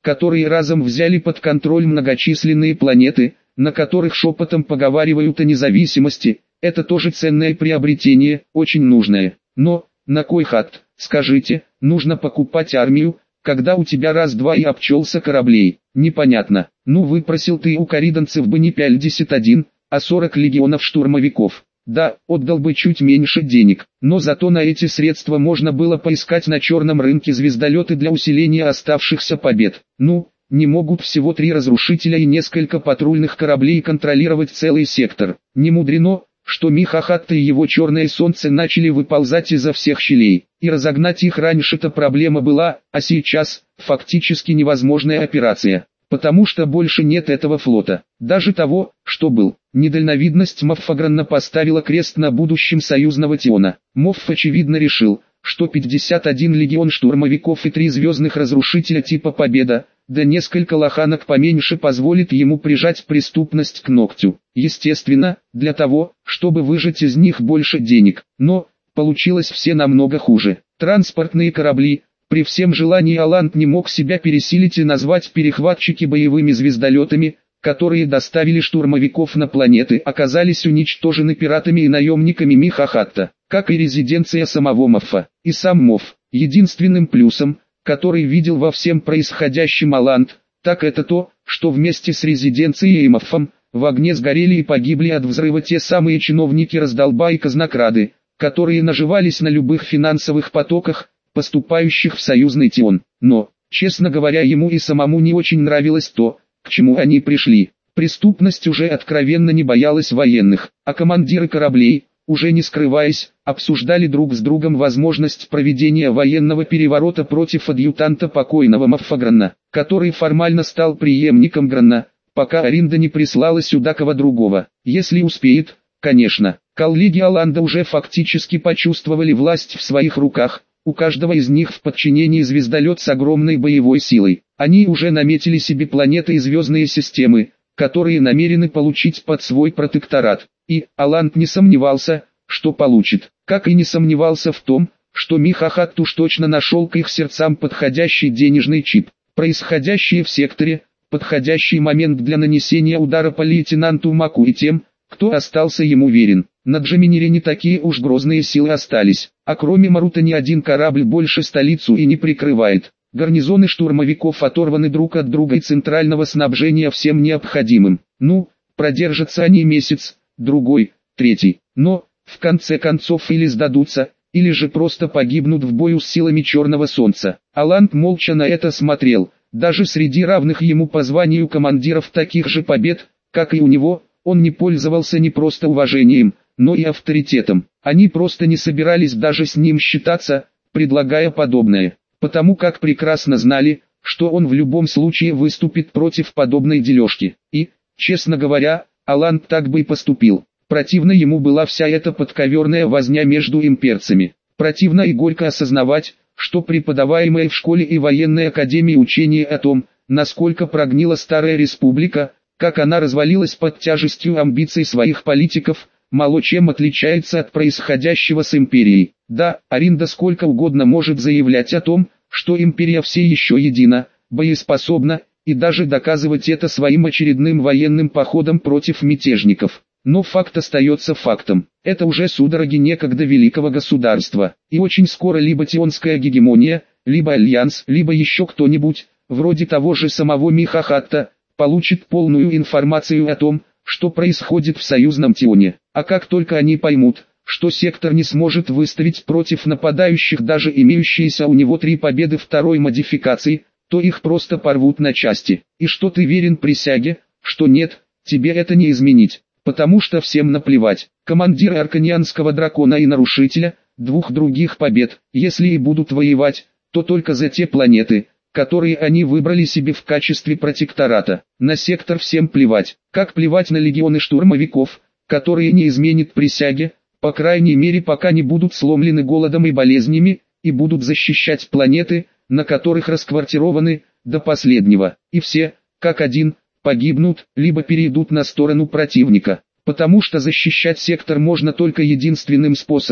которые разом взяли под контроль многочисленные планеты, на которых шепотом поговаривают о независимости. Это тоже ценное приобретение, очень нужное. Но, на кой хат, скажите, нужно покупать армию, когда у тебя раз-два и обчелся кораблей? Непонятно. Ну выпросил ты у кориданцев бы не пятьдесят один, а сорок легионов штурмовиков. Да, отдал бы чуть меньше денег, но зато на эти средства можно было поискать на черном рынке звездолеты для усиления оставшихся побед. Ну, не могут всего три разрушителя и несколько патрульных кораблей контролировать целый сектор. Не мудрено, что Михахатта и его черное солнце начали выползать изо всех щелей, и разогнать их раньше-то проблема была, а сейчас, фактически невозможная операция, потому что больше нет этого флота, даже того, что был. Недальновидность Моффагранна поставила крест на будущем союзного Тиона. Мофф очевидно решил, что пятьдесят один легион штурмовиков и три звездных разрушителя типа Победа, да несколько лоханок поменьше позволит ему прижать преступность к ногтю. Естественно, для того, чтобы выжать из них больше денег, но получилось все намного хуже. Транспортные корабли, при всем желании Аланд не мог себя пересилить и назвать перехватчики боевыми звездолетами, которые доставили штурмовиков на планеты, оказались уничтожены пиратами и наемниками Михахатта, как и резиденция самого Моффа. И сам Мофф, единственным плюсом, который видел во всем происходящем Аланд, так это то, что вместе с резиденцией и Моффом, в огне сгорели и погибли от взрыва те самые чиновники-раздолба и казнокрады, которые наживались на любых финансовых потоках, поступающих в союзный Тион. Но, честно говоря, ему и самому не очень нравилось то, к чему они пришли. Преступность уже откровенно не боялась военных, а командиры кораблей, уже не скрываясь, обсуждали друг с другом возможность проведения военного переворота против адъютанта покойного Моффагранна, который формально стал преемником Гранна, пока Аринда не прислала сюда кого другого. Если успеет, конечно. Коллеги Аланда уже фактически почувствовали власть в своих руках. У каждого из них в подчинении звездолет с огромной боевой силой. Они уже наметили себе планеты и звездные системы, которые намерены получить под свой протекторат. И Аланд не сомневался, что получит. Как и не сомневался в том, что Михахатт уж точно нашел к их сердцам подходящий денежный чип. Происходящее в секторе, подходящий момент для нанесения удара по лейтенанту Маку и тем, кто остался ему верен. На Джеминире не такие уж грозные силы остались, а кроме Марута ни один корабль больше столицу и не прикрывает. Гарнизоны штурмовиков оторваны друг от друга и центрального снабжения всем необходимым. Ну, продержатся они месяц, другой, третий. Но, в конце концов или сдадутся, или же просто погибнут в бою с силами Черного Солнца. Аланд молча на это смотрел. Даже среди равных ему по званию командиров таких же побед, как и у него, он не пользовался не просто уважением, но и авторитетом. Они просто не собирались даже с ним считаться, предлагая подобное, потому как прекрасно знали, что он в любом случае выступит против подобной дележки. И, честно говоря, Аланд так бы и поступил. Противна ему была вся эта подковерная возня между имперцами. Противно и горько осознавать, что преподаваемое в школе и военной академии учение о том, насколько прогнила Старая Республика, как она развалилась под тяжестью амбиций своих политиков, мало чем отличается от происходящего с империей. Да, Аринда сколько угодно может заявлять о том, что империя все еще едина, боеспособна, и даже доказывать это своим очередным военным походом против мятежников. Но факт остается фактом. Это уже судороги некогда великого государства, и очень скоро либо тионская гегемония, либо альянс, либо еще кто-нибудь, вроде того же самого Михахатта, получит полную информацию о том, что происходит в союзном Тионе. А как только они поймут, что сектор не сможет выставить против нападающих даже имеющиеся у него три победы второй модификации, то их просто порвут на части. И что ты верен присяге, что нет, тебе это не изменить, потому что всем наплевать. Командиры Арканианского дракона и Нарушителя, двух других побед, если и будут воевать, то только за те планеты, которые они выбрали себе в качестве протектората. На сектор всем плевать, как плевать на легионы штурмовиков, которые не изменят присяге, по крайней мере пока не будут сломлены голодом и болезнями, и будут защищать планеты, на которых расквартированы, до последнего. И все, как один, погибнут, либо перейдут на сторону противника. Потому что защищать сектор можно только единственным способом,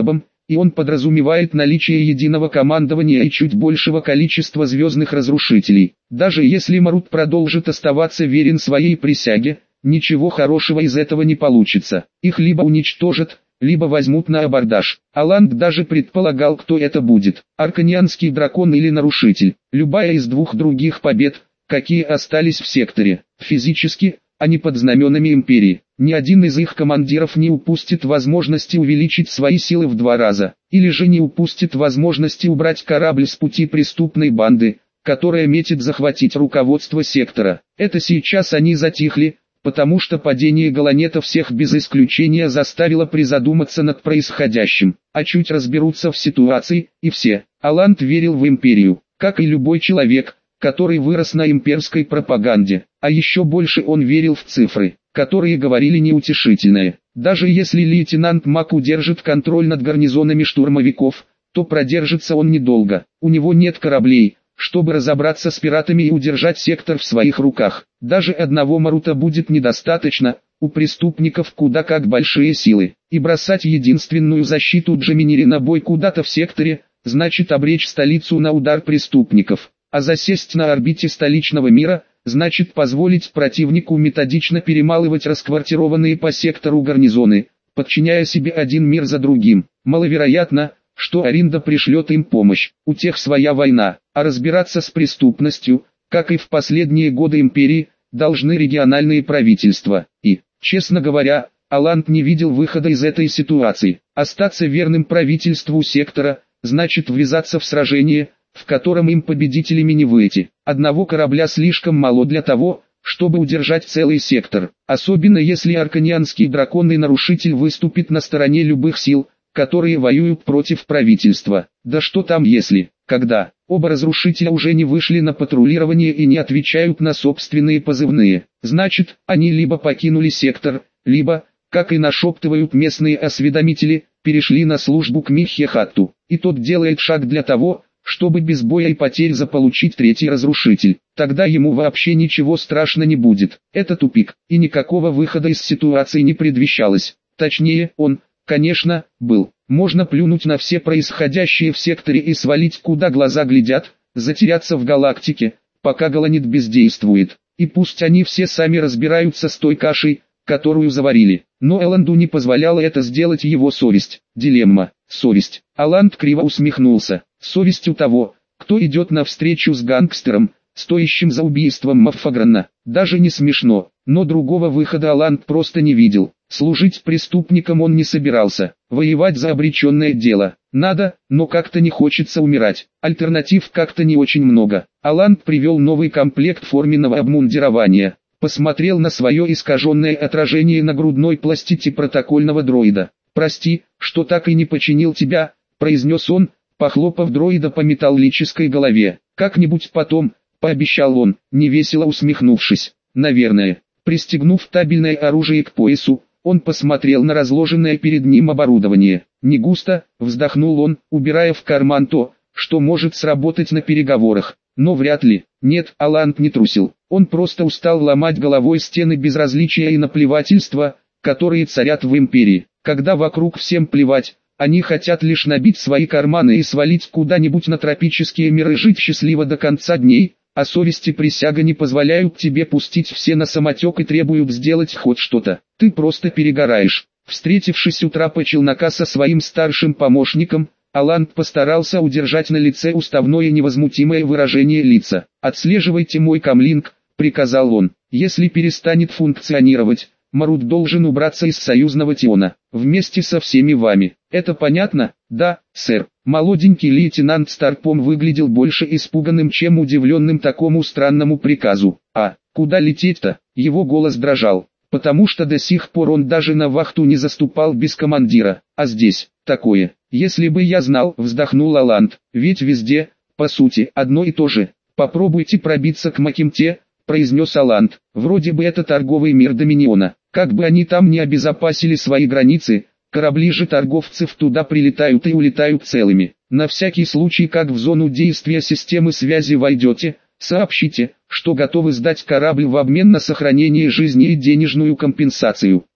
и он подразумевает наличие единого командования и чуть большего количества звездных разрушителей. Даже если Марут продолжит оставаться верен своей присяге, ничего хорошего из этого не получится. Их либо уничтожат, либо возьмут на абордаж. Аланд даже предполагал, кто это будет. Арканианский дракон или нарушитель. Любая из двух других побед, какие остались в секторе. Физически, они под знаменами Империи. Ни один из их командиров не упустит возможности увеличить свои силы в два раза. Или же не упустит возможности убрать корабль с пути преступной банды, которая метит захватить руководство сектора. Это сейчас они затихли, потому что падение Галанета всех без исключения заставило призадуматься над происходящим, а чуть разберутся в ситуации, и все. Аланд верил в Империю, как и любой человек, который вырос на имперской пропаганде, а еще больше он верил в цифры, которые говорили неутешительное. Даже если лейтенант Мак удержит контроль над гарнизонами штурмовиков, то продержится он недолго, у него нет кораблей, чтобы разобраться с пиратами и удержать сектор в своих руках. Даже одного Марута будет недостаточно, у преступников куда как большие силы. И бросать единственную защиту Джеминири на бой куда-то в секторе, значит обречь столицу на удар преступников. А засесть на орбите столичного мира, значит позволить противнику методично перемалывать расквартированные по сектору гарнизоны, подчиняя себе один мир за другим. Маловероятно, что Аринда пришлет им помощь, у тех своя война, а разбираться с преступностью, как и в последние годы империи, должны региональные правительства. И, честно говоря, Аланд не видел выхода из этой ситуации. Остаться верным правительству сектора, значит ввязаться в сражение, в котором им победителями не выйти. Одного корабля слишком мало для того, чтобы удержать целый сектор, особенно если арканианский дракон и нарушитель выступит на стороне любых сил, которые воюют против правительства. Да что там если, когда, оба разрушителя уже не вышли на патрулирование и не отвечают на собственные позывные. Значит, они либо покинули сектор, либо, как и нашептывают местные осведомители, перешли на службу к Михехатту. И тот делает шаг для того, чтобы без боя и потерь заполучить третий разрушитель. Тогда ему вообще ничего страшно не будет. Это тупик, и никакого выхода из ситуации не предвещалось. Точнее, он, конечно, был. Можно плюнуть на все происходящее в секторе и свалить куда глаза глядят, затеряться в галактике, пока Галанет бездействует. И пусть они все сами разбираются с той кашей, которую заварили. Но Эланду не позволяла это сделать его совесть. Дилемма. Совесть. Аланд криво усмехнулся. Совесть у того, кто идет навстречу с гангстером, стоящим за убийством Маффаграна. Даже не смешно, но другого выхода Аланд просто не видел. Служить преступникам он не собирался, воевать за обреченное дело. Надо, но как-то не хочется умирать. Альтернатив как-то не очень много. Аланд привел новый комплект форменного обмундирования. Посмотрел на свое искаженное отражение на грудной пластине протокольного дроида. «Прости, что так и не починил тебя», — произнес он, похлопав дроида по металлической голове. «Как-нибудь потом», — пообещал он, невесело усмехнувшись. «Наверное». Пристегнув табельное оружие к поясу, он посмотрел на разложенное перед ним оборудование. «Не густо», — вздохнул он, убирая в карман то, что может сработать на переговорах. «Но вряд ли». Нет, Аланд не трусил. Он просто устал ломать головой стены безразличия и наплевательства, которые царят в империи. Когда вокруг всем плевать, они хотят лишь набить свои карманы и свалить куда-нибудь на тропические миры, жить счастливо до конца дней, а совесть и присяга не позволяют тебе пустить все на самотек и требуют сделать хоть что-то. Ты просто перегораешь. Встретившись у трапа челнока со своим старшим помощником, Аланд постарался удержать на лице уставное невозмутимое выражение лица. «Отслеживайте мой камлинг», — приказал он. «Если перестанет функционировать, Марут должен убраться из союзного Тиона, вместе со всеми вами. Это понятно?» «Да, сэр». Молоденький лейтенант Старпом выглядел больше испуганным, чем удивленным такому странному приказу. «А, куда лететь-то?» Его голос дрожал, потому что до сих пор он даже на вахту не заступал без командира. «А здесь, такое. Если бы я знал», — вздохнул Аланд, — «ведь везде, по сути, одно и то же. Попробуйте пробиться к Макимте», — произнес Аланд. «Вроде бы это торговый мир Доминиона. Как бы они там ни обезопасили свои границы, корабли же торговцев туда прилетают и улетают целыми. На всякий случай, как в зону действия системы связи войдете, сообщите, что готовы сдать корабль в обмен на сохранение жизни и денежную компенсацию.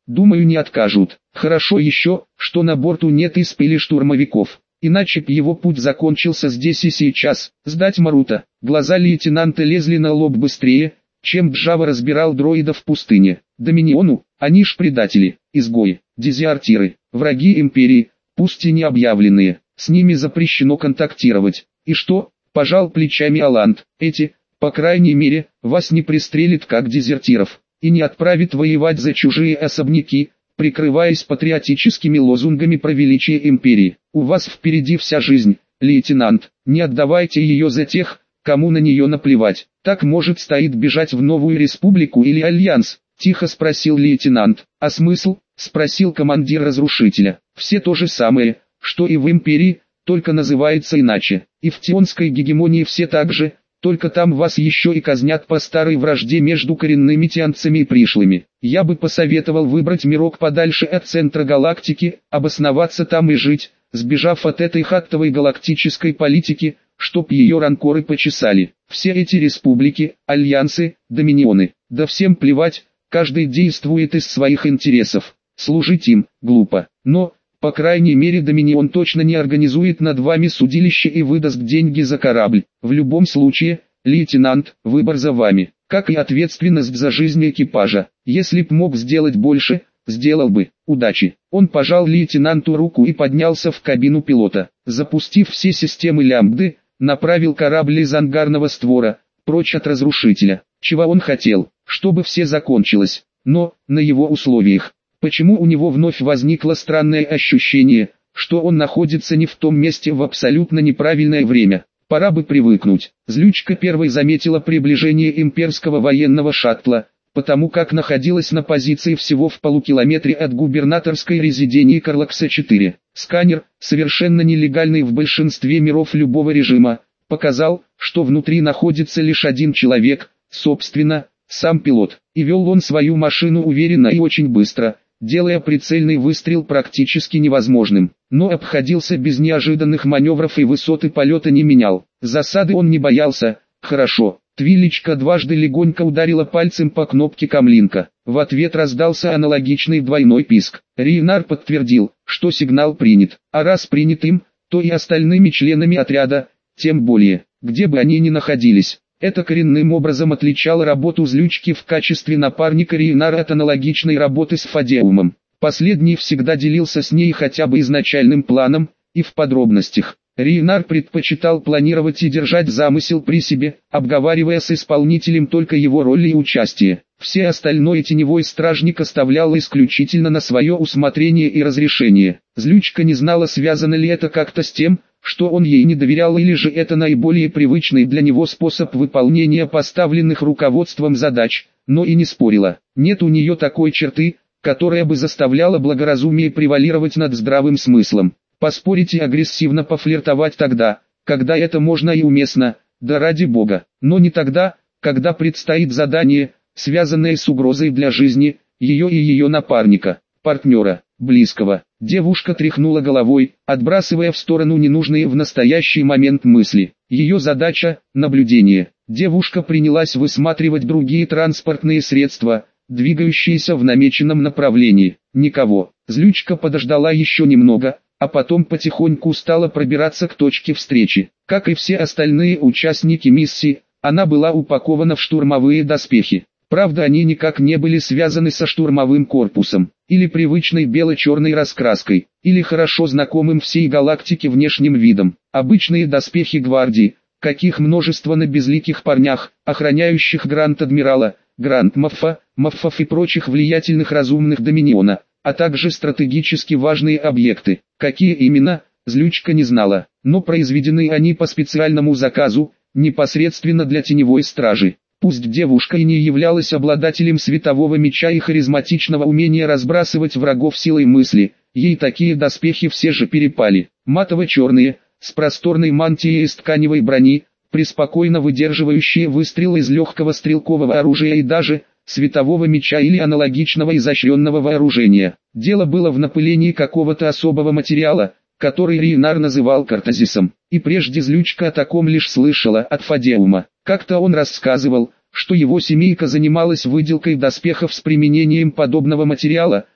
Думаю, не откажут. Хорошо еще, что на борту нет исп или штурмовиков. Иначе б его путь закончился здесь и сейчас. Сдать Марута. Глаза лейтенанта лезли на лоб быстрее, чем Джава разбирал дроида в пустыне. Доминиону, они ж предатели, изгои, дезертиры, враги империи, пусть и не объявленные. С ними запрещено контактировать. И что? Пожал плечами Аланд. Эти, по крайней мере, вас не пристрелят как дезертиров, и не отправят воевать за чужие особняки, прикрываясь патриотическими лозунгами про величие империи. У вас впереди вся жизнь, лейтенант, не отдавайте ее за тех, кому на нее наплевать. Так может стоит бежать в новую республику или альянс? Тихо спросил лейтенант. А смысл? Спросил командир разрушителя. Все то же самое, что и в империи, только называется иначе. И в тионской гегемонии все так же, только там вас еще и казнят по старой вражде между коренными тианцами и пришлыми. Я бы посоветовал выбрать мирок подальше от центра галактики, обосноваться там и жить, сбежав от этой хаттовой галактической политики, чтоб ее ранкоры почесали. Все эти республики, альянсы, доминионы, да всем плевать, каждый действует из своих интересов. Служить им, глупо. Но, по крайней мере, Доминион точно не организует над вами судилище и выдаст деньги за корабль. В любом случае, лейтенант, выбор за вами, как и ответственность за жизнь экипажа. Если б мог сделать больше, сделал бы. Удачи. Он пожал лейтенанту руку и поднялся в кабину пилота. Запустив все системы лямбды, направил корабль из ангарного створа, прочь от разрушителя. Чего он хотел? Чтобы все закончилось, но, на его условиях. Почему у него вновь возникло странное ощущение, что он находится не в том месте в абсолютно неправильное время? Пора бы привыкнуть. Злючка первой заметила приближение имперского военного шаттла, потому как находилась на позиции всего в полукилометре от губернаторской резиденции Карлакса четыре. Сканер, совершенно нелегальный в большинстве миров любого режима, показал, что внутри находится лишь один человек, собственно, сам пилот. И вел он свою машину уверенно и очень быстро, делая прицельный выстрел практически невозможным, но обходился без неожиданных маневров и высоты полета не менял. Засады он не боялся. Хорошо. Твилечка дважды легонько ударила пальцем по кнопке камлинка. В ответ раздался аналогичный двойной писк. Рейнар подтвердил, что сигнал принят, а раз принят им, то и остальными членами отряда, тем более, где бы они ни находились. Это коренным образом отличало работу Злючки в качестве напарника Рейнара от аналогичной работы с Фадеумом. Последний всегда делился с ней хотя бы изначальным планом, и в подробностях. Рейнар предпочитал планировать и держать замысел при себе, обговаривая с исполнителем только его роль и участие. Все остальное теневой стражник оставлял исключительно на свое усмотрение и разрешение. Злючка не знала, связано ли это как-то с тем, что он ей не доверял, или же это наиболее привычный для него способ выполнения поставленных руководством задач, но и не спорила. Нет у нее такой черты, которая бы заставляла благоразумие превалировать над здравым смыслом. Поспорить и агрессивно пофлиртовать тогда, когда это можно и уместно, да ради бога, но не тогда, когда предстоит задание, связанное с угрозой для жизни, ее и ее напарника, партнера, близкого. Девушка тряхнула головой, отбрасывая в сторону ненужные в настоящий момент мысли. Ее задача – наблюдение. Девушка принялась высматривать другие транспортные средства, двигающиеся в намеченном направлении. Никого. Злючка подождала еще немного, а потом потихоньку стала пробираться к точке встречи. Как и все остальные участники миссии, она была упакована в штурмовые доспехи. Правда, они никак не были связаны со штурмовым корпусом, или привычной бело-черной раскраской, или хорошо знакомым всей галактике внешним видом. Обычные доспехи гвардии, каких множество на безликих парнях, охраняющих Гранд-Адмирала, Гранд-Маффа, Маффов и прочих влиятельных разумных Доминиона, а также стратегически важные объекты. Какие именно, Злючка не знала, но произведены они по специальному заказу, непосредственно для теневой стражи. Пусть девушка и не являлась обладателем светового меча и харизматичного умения разбрасывать врагов силой мысли, ей такие доспехи все же перепали. Матово-черные, с просторной мантией из тканевой брони, преспокойно выдерживающие выстрелы из легкого стрелкового оружия и даже светового меча или аналогичного изощренного вооружения. Дело было в напылении какого-то особого материала, который Рейнар называл картазисом, и прежде Злючка о таком лишь слышала от Фадеума. Как-то он рассказывал, что его семейка занималась выделкой доспехов с применением подобного материала,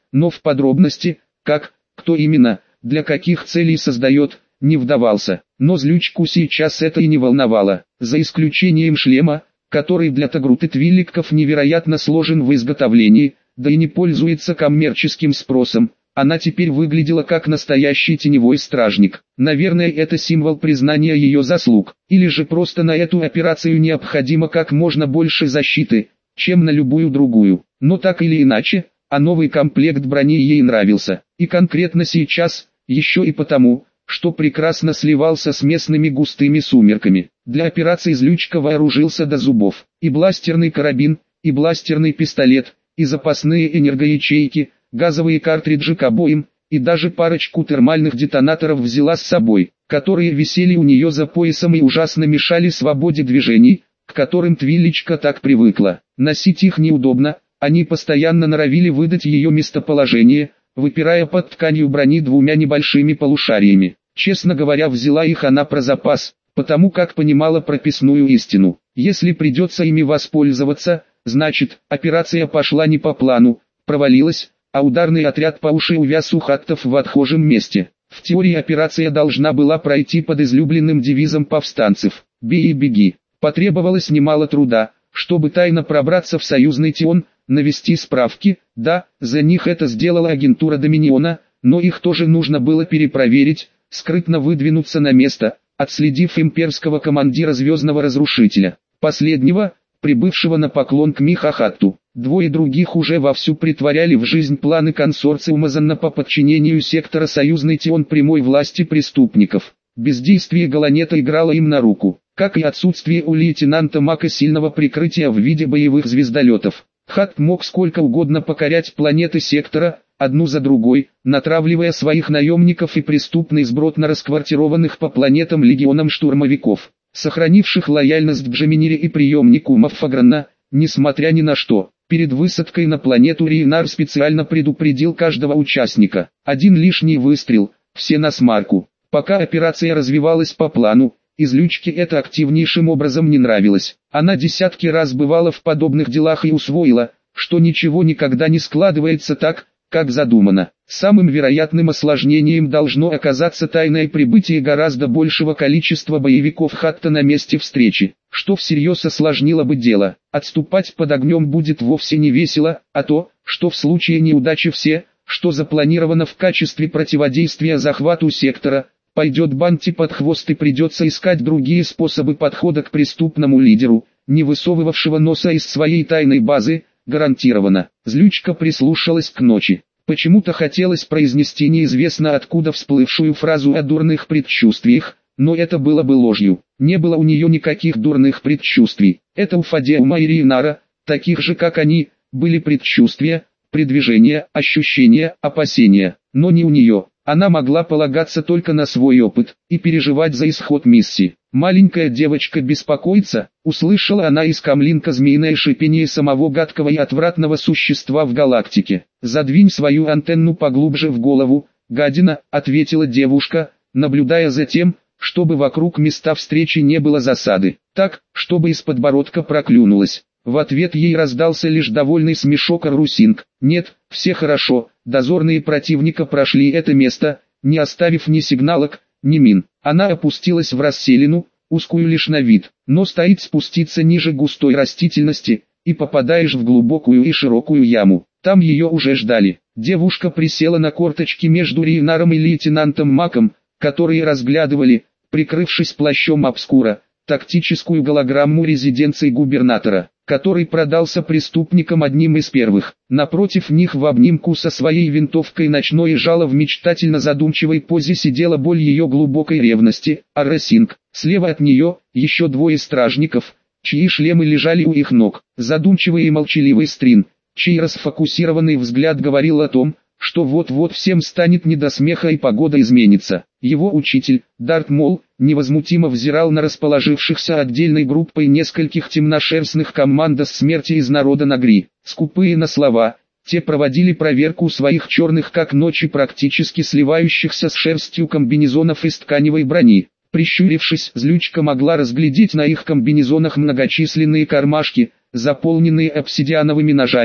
но в подробности, как, кто именно, для каких целей создает, не вдавался. Но Злючку сейчас это и не волновало, за исключением шлема, который для Тагруты Твилликов невероятно сложен в изготовлении, да и не пользуется коммерческим спросом. Она теперь выглядела как настоящий теневой стражник. Наверное, это символ признания ее заслуг, или же просто на эту операцию необходимо как можно больше защиты, чем на любую другую. Но так или иначе, а новый комплект брони ей нравился, и конкретно сейчас, еще и потому, что прекрасно сливался с местными густыми сумерками. Для операции Злючка вооружился до зубов, и бластерный карабин, и бластерный пистолет, и запасные энергоячейки, газовые картриджи к обоим, и даже парочку термальных детонаторов взяла с собой, которые висели у нее за поясом и ужасно мешали свободе движений, к которым Твиличка так привыкла. Носить их неудобно, они постоянно норовили выдать ее местоположение, выпирая под тканью брони двумя небольшими полушариями. Честно говоря, взяла их она про запас, потому как понимала прописную истину. Если придется ими воспользоваться, значит, операция пошла не по плану, провалилась, а ударный отряд по уши увяз у хаттов в отхожем месте. В теории операция должна была пройти под излюбленным девизом повстанцев «Бей и беги». Потребовалось немало труда, чтобы тайно пробраться в союзный Тион, навести справки. Да, за них это сделала агентура Доминиона, но их тоже нужно было перепроверить, скрытно выдвинуться на место, отследив имперского командира Звездного Разрушителя. Последнего, прибывшего на поклон к Михахатту. Двое других уже вовсю притворяли в жизнь планы консорциума Занна по подчинению сектора союзной Тион прямой власти преступников. Бездействие Галанета играло им на руку, как и отсутствие у лейтенанта Мака сильного прикрытия в виде боевых звездолетов. Хатт мог сколько угодно покорять планеты сектора, одну за другой, натравливая своих наемников и преступный сброд на расквартированных по планетам легионам штурмовиков, сохранивших лояльность к Джеминире и приемнику Маффаграна, несмотря ни на что. Перед высадкой на планету Рейнар специально предупредил каждого участника: один лишний выстрел, все на смарку. Пока операция развивалась по плану, из Злючки это активнейшим образом не нравилось. Она десятки раз бывала в подобных делах и усвоила, что ничего никогда не складывается так, как задумано. Самым вероятным осложнением должно оказаться тайное прибытие гораздо большего количества боевиков Хатта на месте встречи, что всерьез осложнило бы дело. Отступать под огнем будет вовсе не весело, а то, что в случае неудачи все, что запланировано в качестве противодействия захвату сектора, пойдет Банти под хвост и придется искать другие способы подхода к преступному лидеру, не высовывавшего носа из своей тайной базы, гарантированно. Злючка прислушалась к ночи. Почему-то хотелось произнести неизвестно откуда всплывшую фразу о дурных предчувствиях, но это было бы ложью. Не было у нее никаких дурных предчувствий. Это у Фадеума и Рейнара, таких же как они, были предчувствия, предвижения, ощущения, опасения, но не у нее. Она могла полагаться только на свой опыт и переживать за исход миссии. «Маленькая девочка беспокоится», — услышала она из камлинка змеиное шипение самого гадкого и отвратного существа в галактике. «Задвинь свою антенну поглубже в голову, гадина», — ответила девушка, наблюдая за тем, чтобы вокруг места встречи не было засады, так, чтобы из подбородка проклюнулась. В ответ ей раздался лишь довольный смешок Арусинг. «Нет, все хорошо, дозорные противника прошли это место, не оставив ни сигналок, ни мин». Она опустилась в расселину, узкую лишь на вид, но стоит спуститься ниже густой растительности, и попадаешь в глубокую и широкую яму. Там ее уже ждали. Девушка присела на корточки между Рейнаром и лейтенантом Маком, которые разглядывали, прикрывшись плащом обскура, тактическую голограмму резиденции губернатора, который продался преступникам одним из первых. Напротив них в обнимку со своей винтовкой ночной жало в мечтательно задумчивой позе сидела боль ее глубокой ревности, Арасинг. Слева от нее, еще двое стражников, чьи шлемы лежали у их ног. Задумчивый и молчаливый Стрин, чей расфокусированный взгляд говорил о том, что вот-вот всем станет не до смеха и погода изменится. Его учитель, Дарт Мол, невозмутимо взирал на расположившихся отдельной группой нескольких темношерстных командос смерти из народа Нагри. Скупые на слова, те проводили проверку своих черных как ночи практически сливающихся с шерстью комбинезонов из тканевой брони. Прищурившись, Злючка могла разглядеть на их комбинезонах многочисленные кармашки, заполненные обсидиановыми ножами,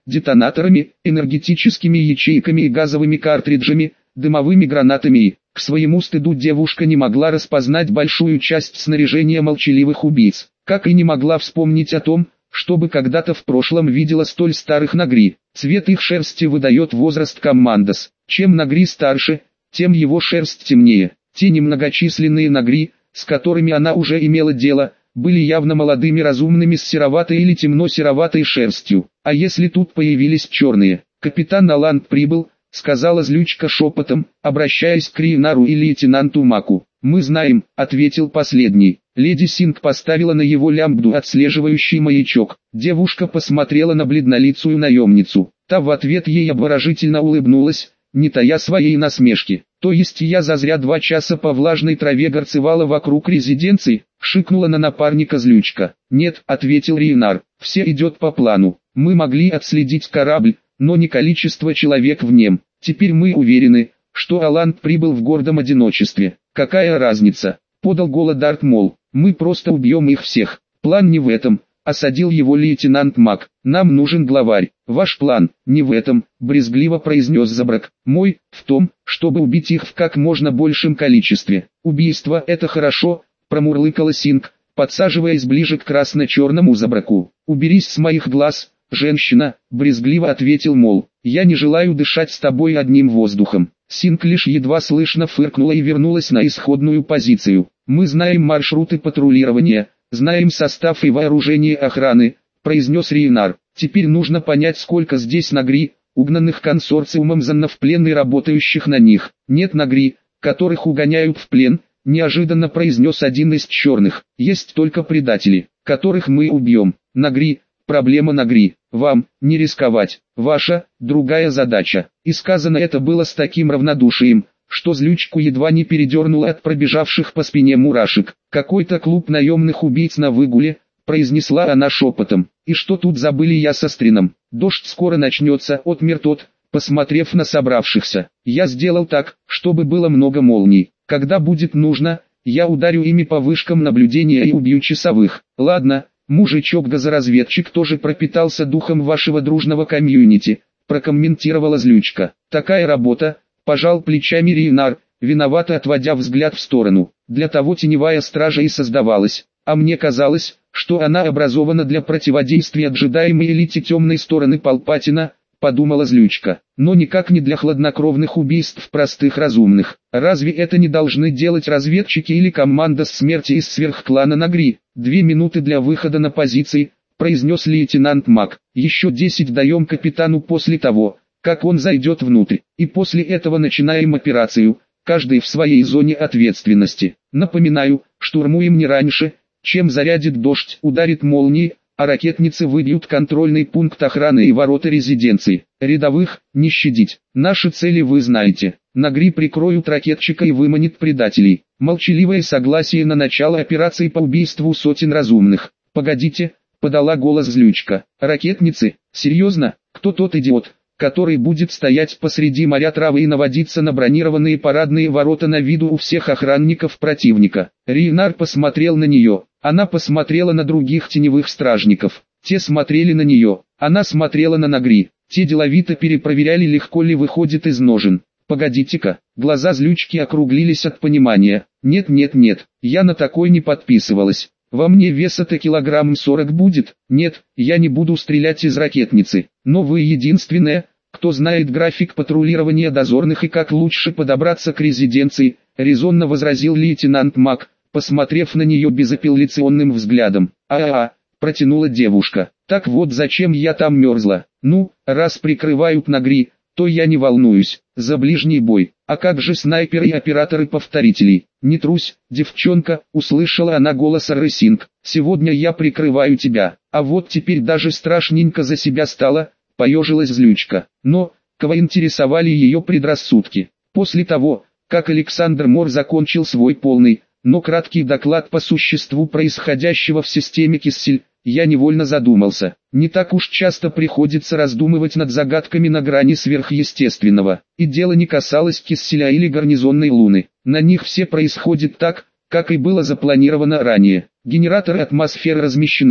детонаторами, энергетическими ячейками и газовыми картриджами, дымовыми гранатами и, к своему стыду, девушка не могла распознать большую часть снаряжения молчаливых убийц, как и не могла вспомнить о том, чтобы когда-то в прошлом видела столь старых нагри. Цвет их шерсти выдает возраст командос. Чем нагри старше, тем его шерсть темнее. Те немногочисленные нагри, с которыми она уже имела дело, были явно молодыми разумными с сероватой или темно-сероватой шерстью. А если тут появились черные? Капитан Аланд прибыл, сказала злючка шепотом, обращаясь к Рейнару и лейтенанту Маку. «Мы знаем», — ответил последний. Леди Синг поставила на его лямбду отслеживающий маячок. Девушка посмотрела на бледнолицую наемницу. Та в ответ ей обворожительно улыбнулась, не тая своей насмешки. «То есть я зазря два часа по влажной траве горцевала вокруг резиденции?» — шикнула на напарника злючка. «Нет», — ответил Рейнар, — «все идет по плану. Мы могли отследить корабль, но не количество человек в нем. Теперь мы уверены, что Аланд прибыл в гордом одиночестве». «Какая разница?» — подал голос Дарт Мол. «Мы просто убьем их всех. План не в этом», — осадил его лейтенант Мак. «Нам нужен главарь». «Ваш план не в этом», — брезгливо произнес Забрак. «Мой в том, чтобы убить их в как можно большем количестве». «Убийство — это хорошо», — промурлыкала Синг, подсаживаясь ближе к красно-черному Забраку. «Уберись с моих глаз, женщина», — брезгливо ответил Мол. «Я не желаю дышать с тобой одним воздухом». Синг лишь едва слышно фыркнула и вернулась на исходную позицию. «Мы знаем маршруты патрулирования, знаем состав и вооружение охраны», — произнес Рейнар. «Теперь нужно понять, сколько здесь нагри, угнанных консорциумом Занна в плен и работающих на них». «Нет нагри, которых угоняют в плен», — неожиданно произнес один из черных. «Есть только предатели, которых мы убьем. Нагри, проблема нагри. Вам не рисковать. Ваша другая задача». И сказано это было с таким равнодушием, что злючку едва не передернуло от пробежавших по спине мурашек. «Какой-то клуб наемных убийц на выгуле», — произнесла она шепотом. «И что тут забыли я со Стрином? Дождь скоро начнется», — отмер тот, посмотрев на собравшихся. «Я сделал так, чтобы было много молний. Когда будет нужно, я ударю ими по вышкам наблюдения и убью часовых». «Ладно». «Мужичок-газоразведчик тоже пропитался духом вашего дружного комьюнити», — прокомментировала злючка. «Такая работа», — пожал плечами Рейнар, виновато отводя взгляд в сторону. «Для того теневая стража и создавалась, а мне казалось, что она образована для противодействия ожидаемой элите темной стороны Палпатина», — подумала злючка. «Но никак не для хладнокровных убийств простых разумных. Разве это не должны делать разведчики или команда смерти из сверхклана Нагри?» «Две минуты для выхода на позиции», — произнес лейтенант Мак. «Еще десять даем капитану после того, как он зайдет внутрь. И после этого начинаем операцию, каждый в своей зоне ответственности. Напоминаю, штурмуем не раньше, чем зарядит дождь, ударит молнии, а ракетницы выбьют контрольный пункт охраны и ворота резиденции. Рядовых не щадить. Наши цели вы знаете. Нагри прикроют ракетчика и выманит предателей». Молчаливое согласие на начало операции по убийству сотен разумных. «Погодите», — подала голос злючка. «Ракетницы? Серьезно? Кто тот идиот, который будет стоять посреди моря травы и наводиться на бронированные парадные ворота на виду у всех охранников противника?» Рейнар посмотрел на нее. Она посмотрела на других теневых стражников. Те смотрели на нее. Она смотрела на Нагри. Те деловито перепроверяли, легко ли выходит из ножен. «Погодите-ка», глаза злючки округлились от понимания. «Нет, нет, нет, я на такой не подписывалась. Во мне веса-то килограмм сорок будет. Нет, я не буду стрелять из ракетницы. Но вы единственная, кто знает график патрулирования дозорных и как лучше подобраться к резиденции», резонно возразил лейтенант Мак, посмотрев на нее безапелляционным взглядом. «А-а-а», протянула девушка. «Так вот зачем я там мерзла. Ну, раз прикрывают Нагри, то я не волнуюсь за ближний бой. А как же снайперы и операторы повторителей? Не трусь, девчонка», услышала она голос Рысинг. «Сегодня я прикрываю тебя». А вот теперь даже страшненько за себя стало, поежилась злючка. Но, кого интересовали ее предрассудки? После того, как Александр Мор закончил свой полный, но краткий доклад по существу происходящего в системе Киссель, я невольно задумался. Не так уж часто приходится раздумывать над загадками на грани сверхъестественного. И дело не касалось Кисселя или гарнизонной Луны. На них все происходит так, как и было запланировано ранее. Генераторы атмосферы размещены,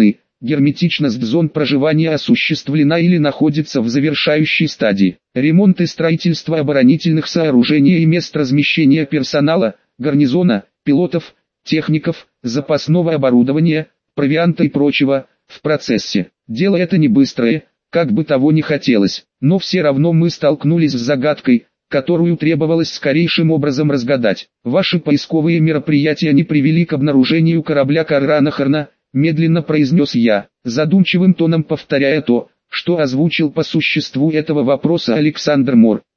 Герметичность зон проживания осуществлена или находится в завершающей стадии. Ремонт и строительство оборонительных сооружений и мест размещения персонала, гарнизона, пилотов, техников, запасного оборудования, провианта и прочего, в процессе. Дело это не быстрое, как бы того ни хотелось, но все равно мы столкнулись с загадкой, которую требовалось скорейшим образом разгадать. Ваши поисковые мероприятия не привели к обнаружению корабля Каррана Харна, медленно произнес я, задумчивым тоном повторяя то, что озвучил по существу этого вопроса Александр Мор.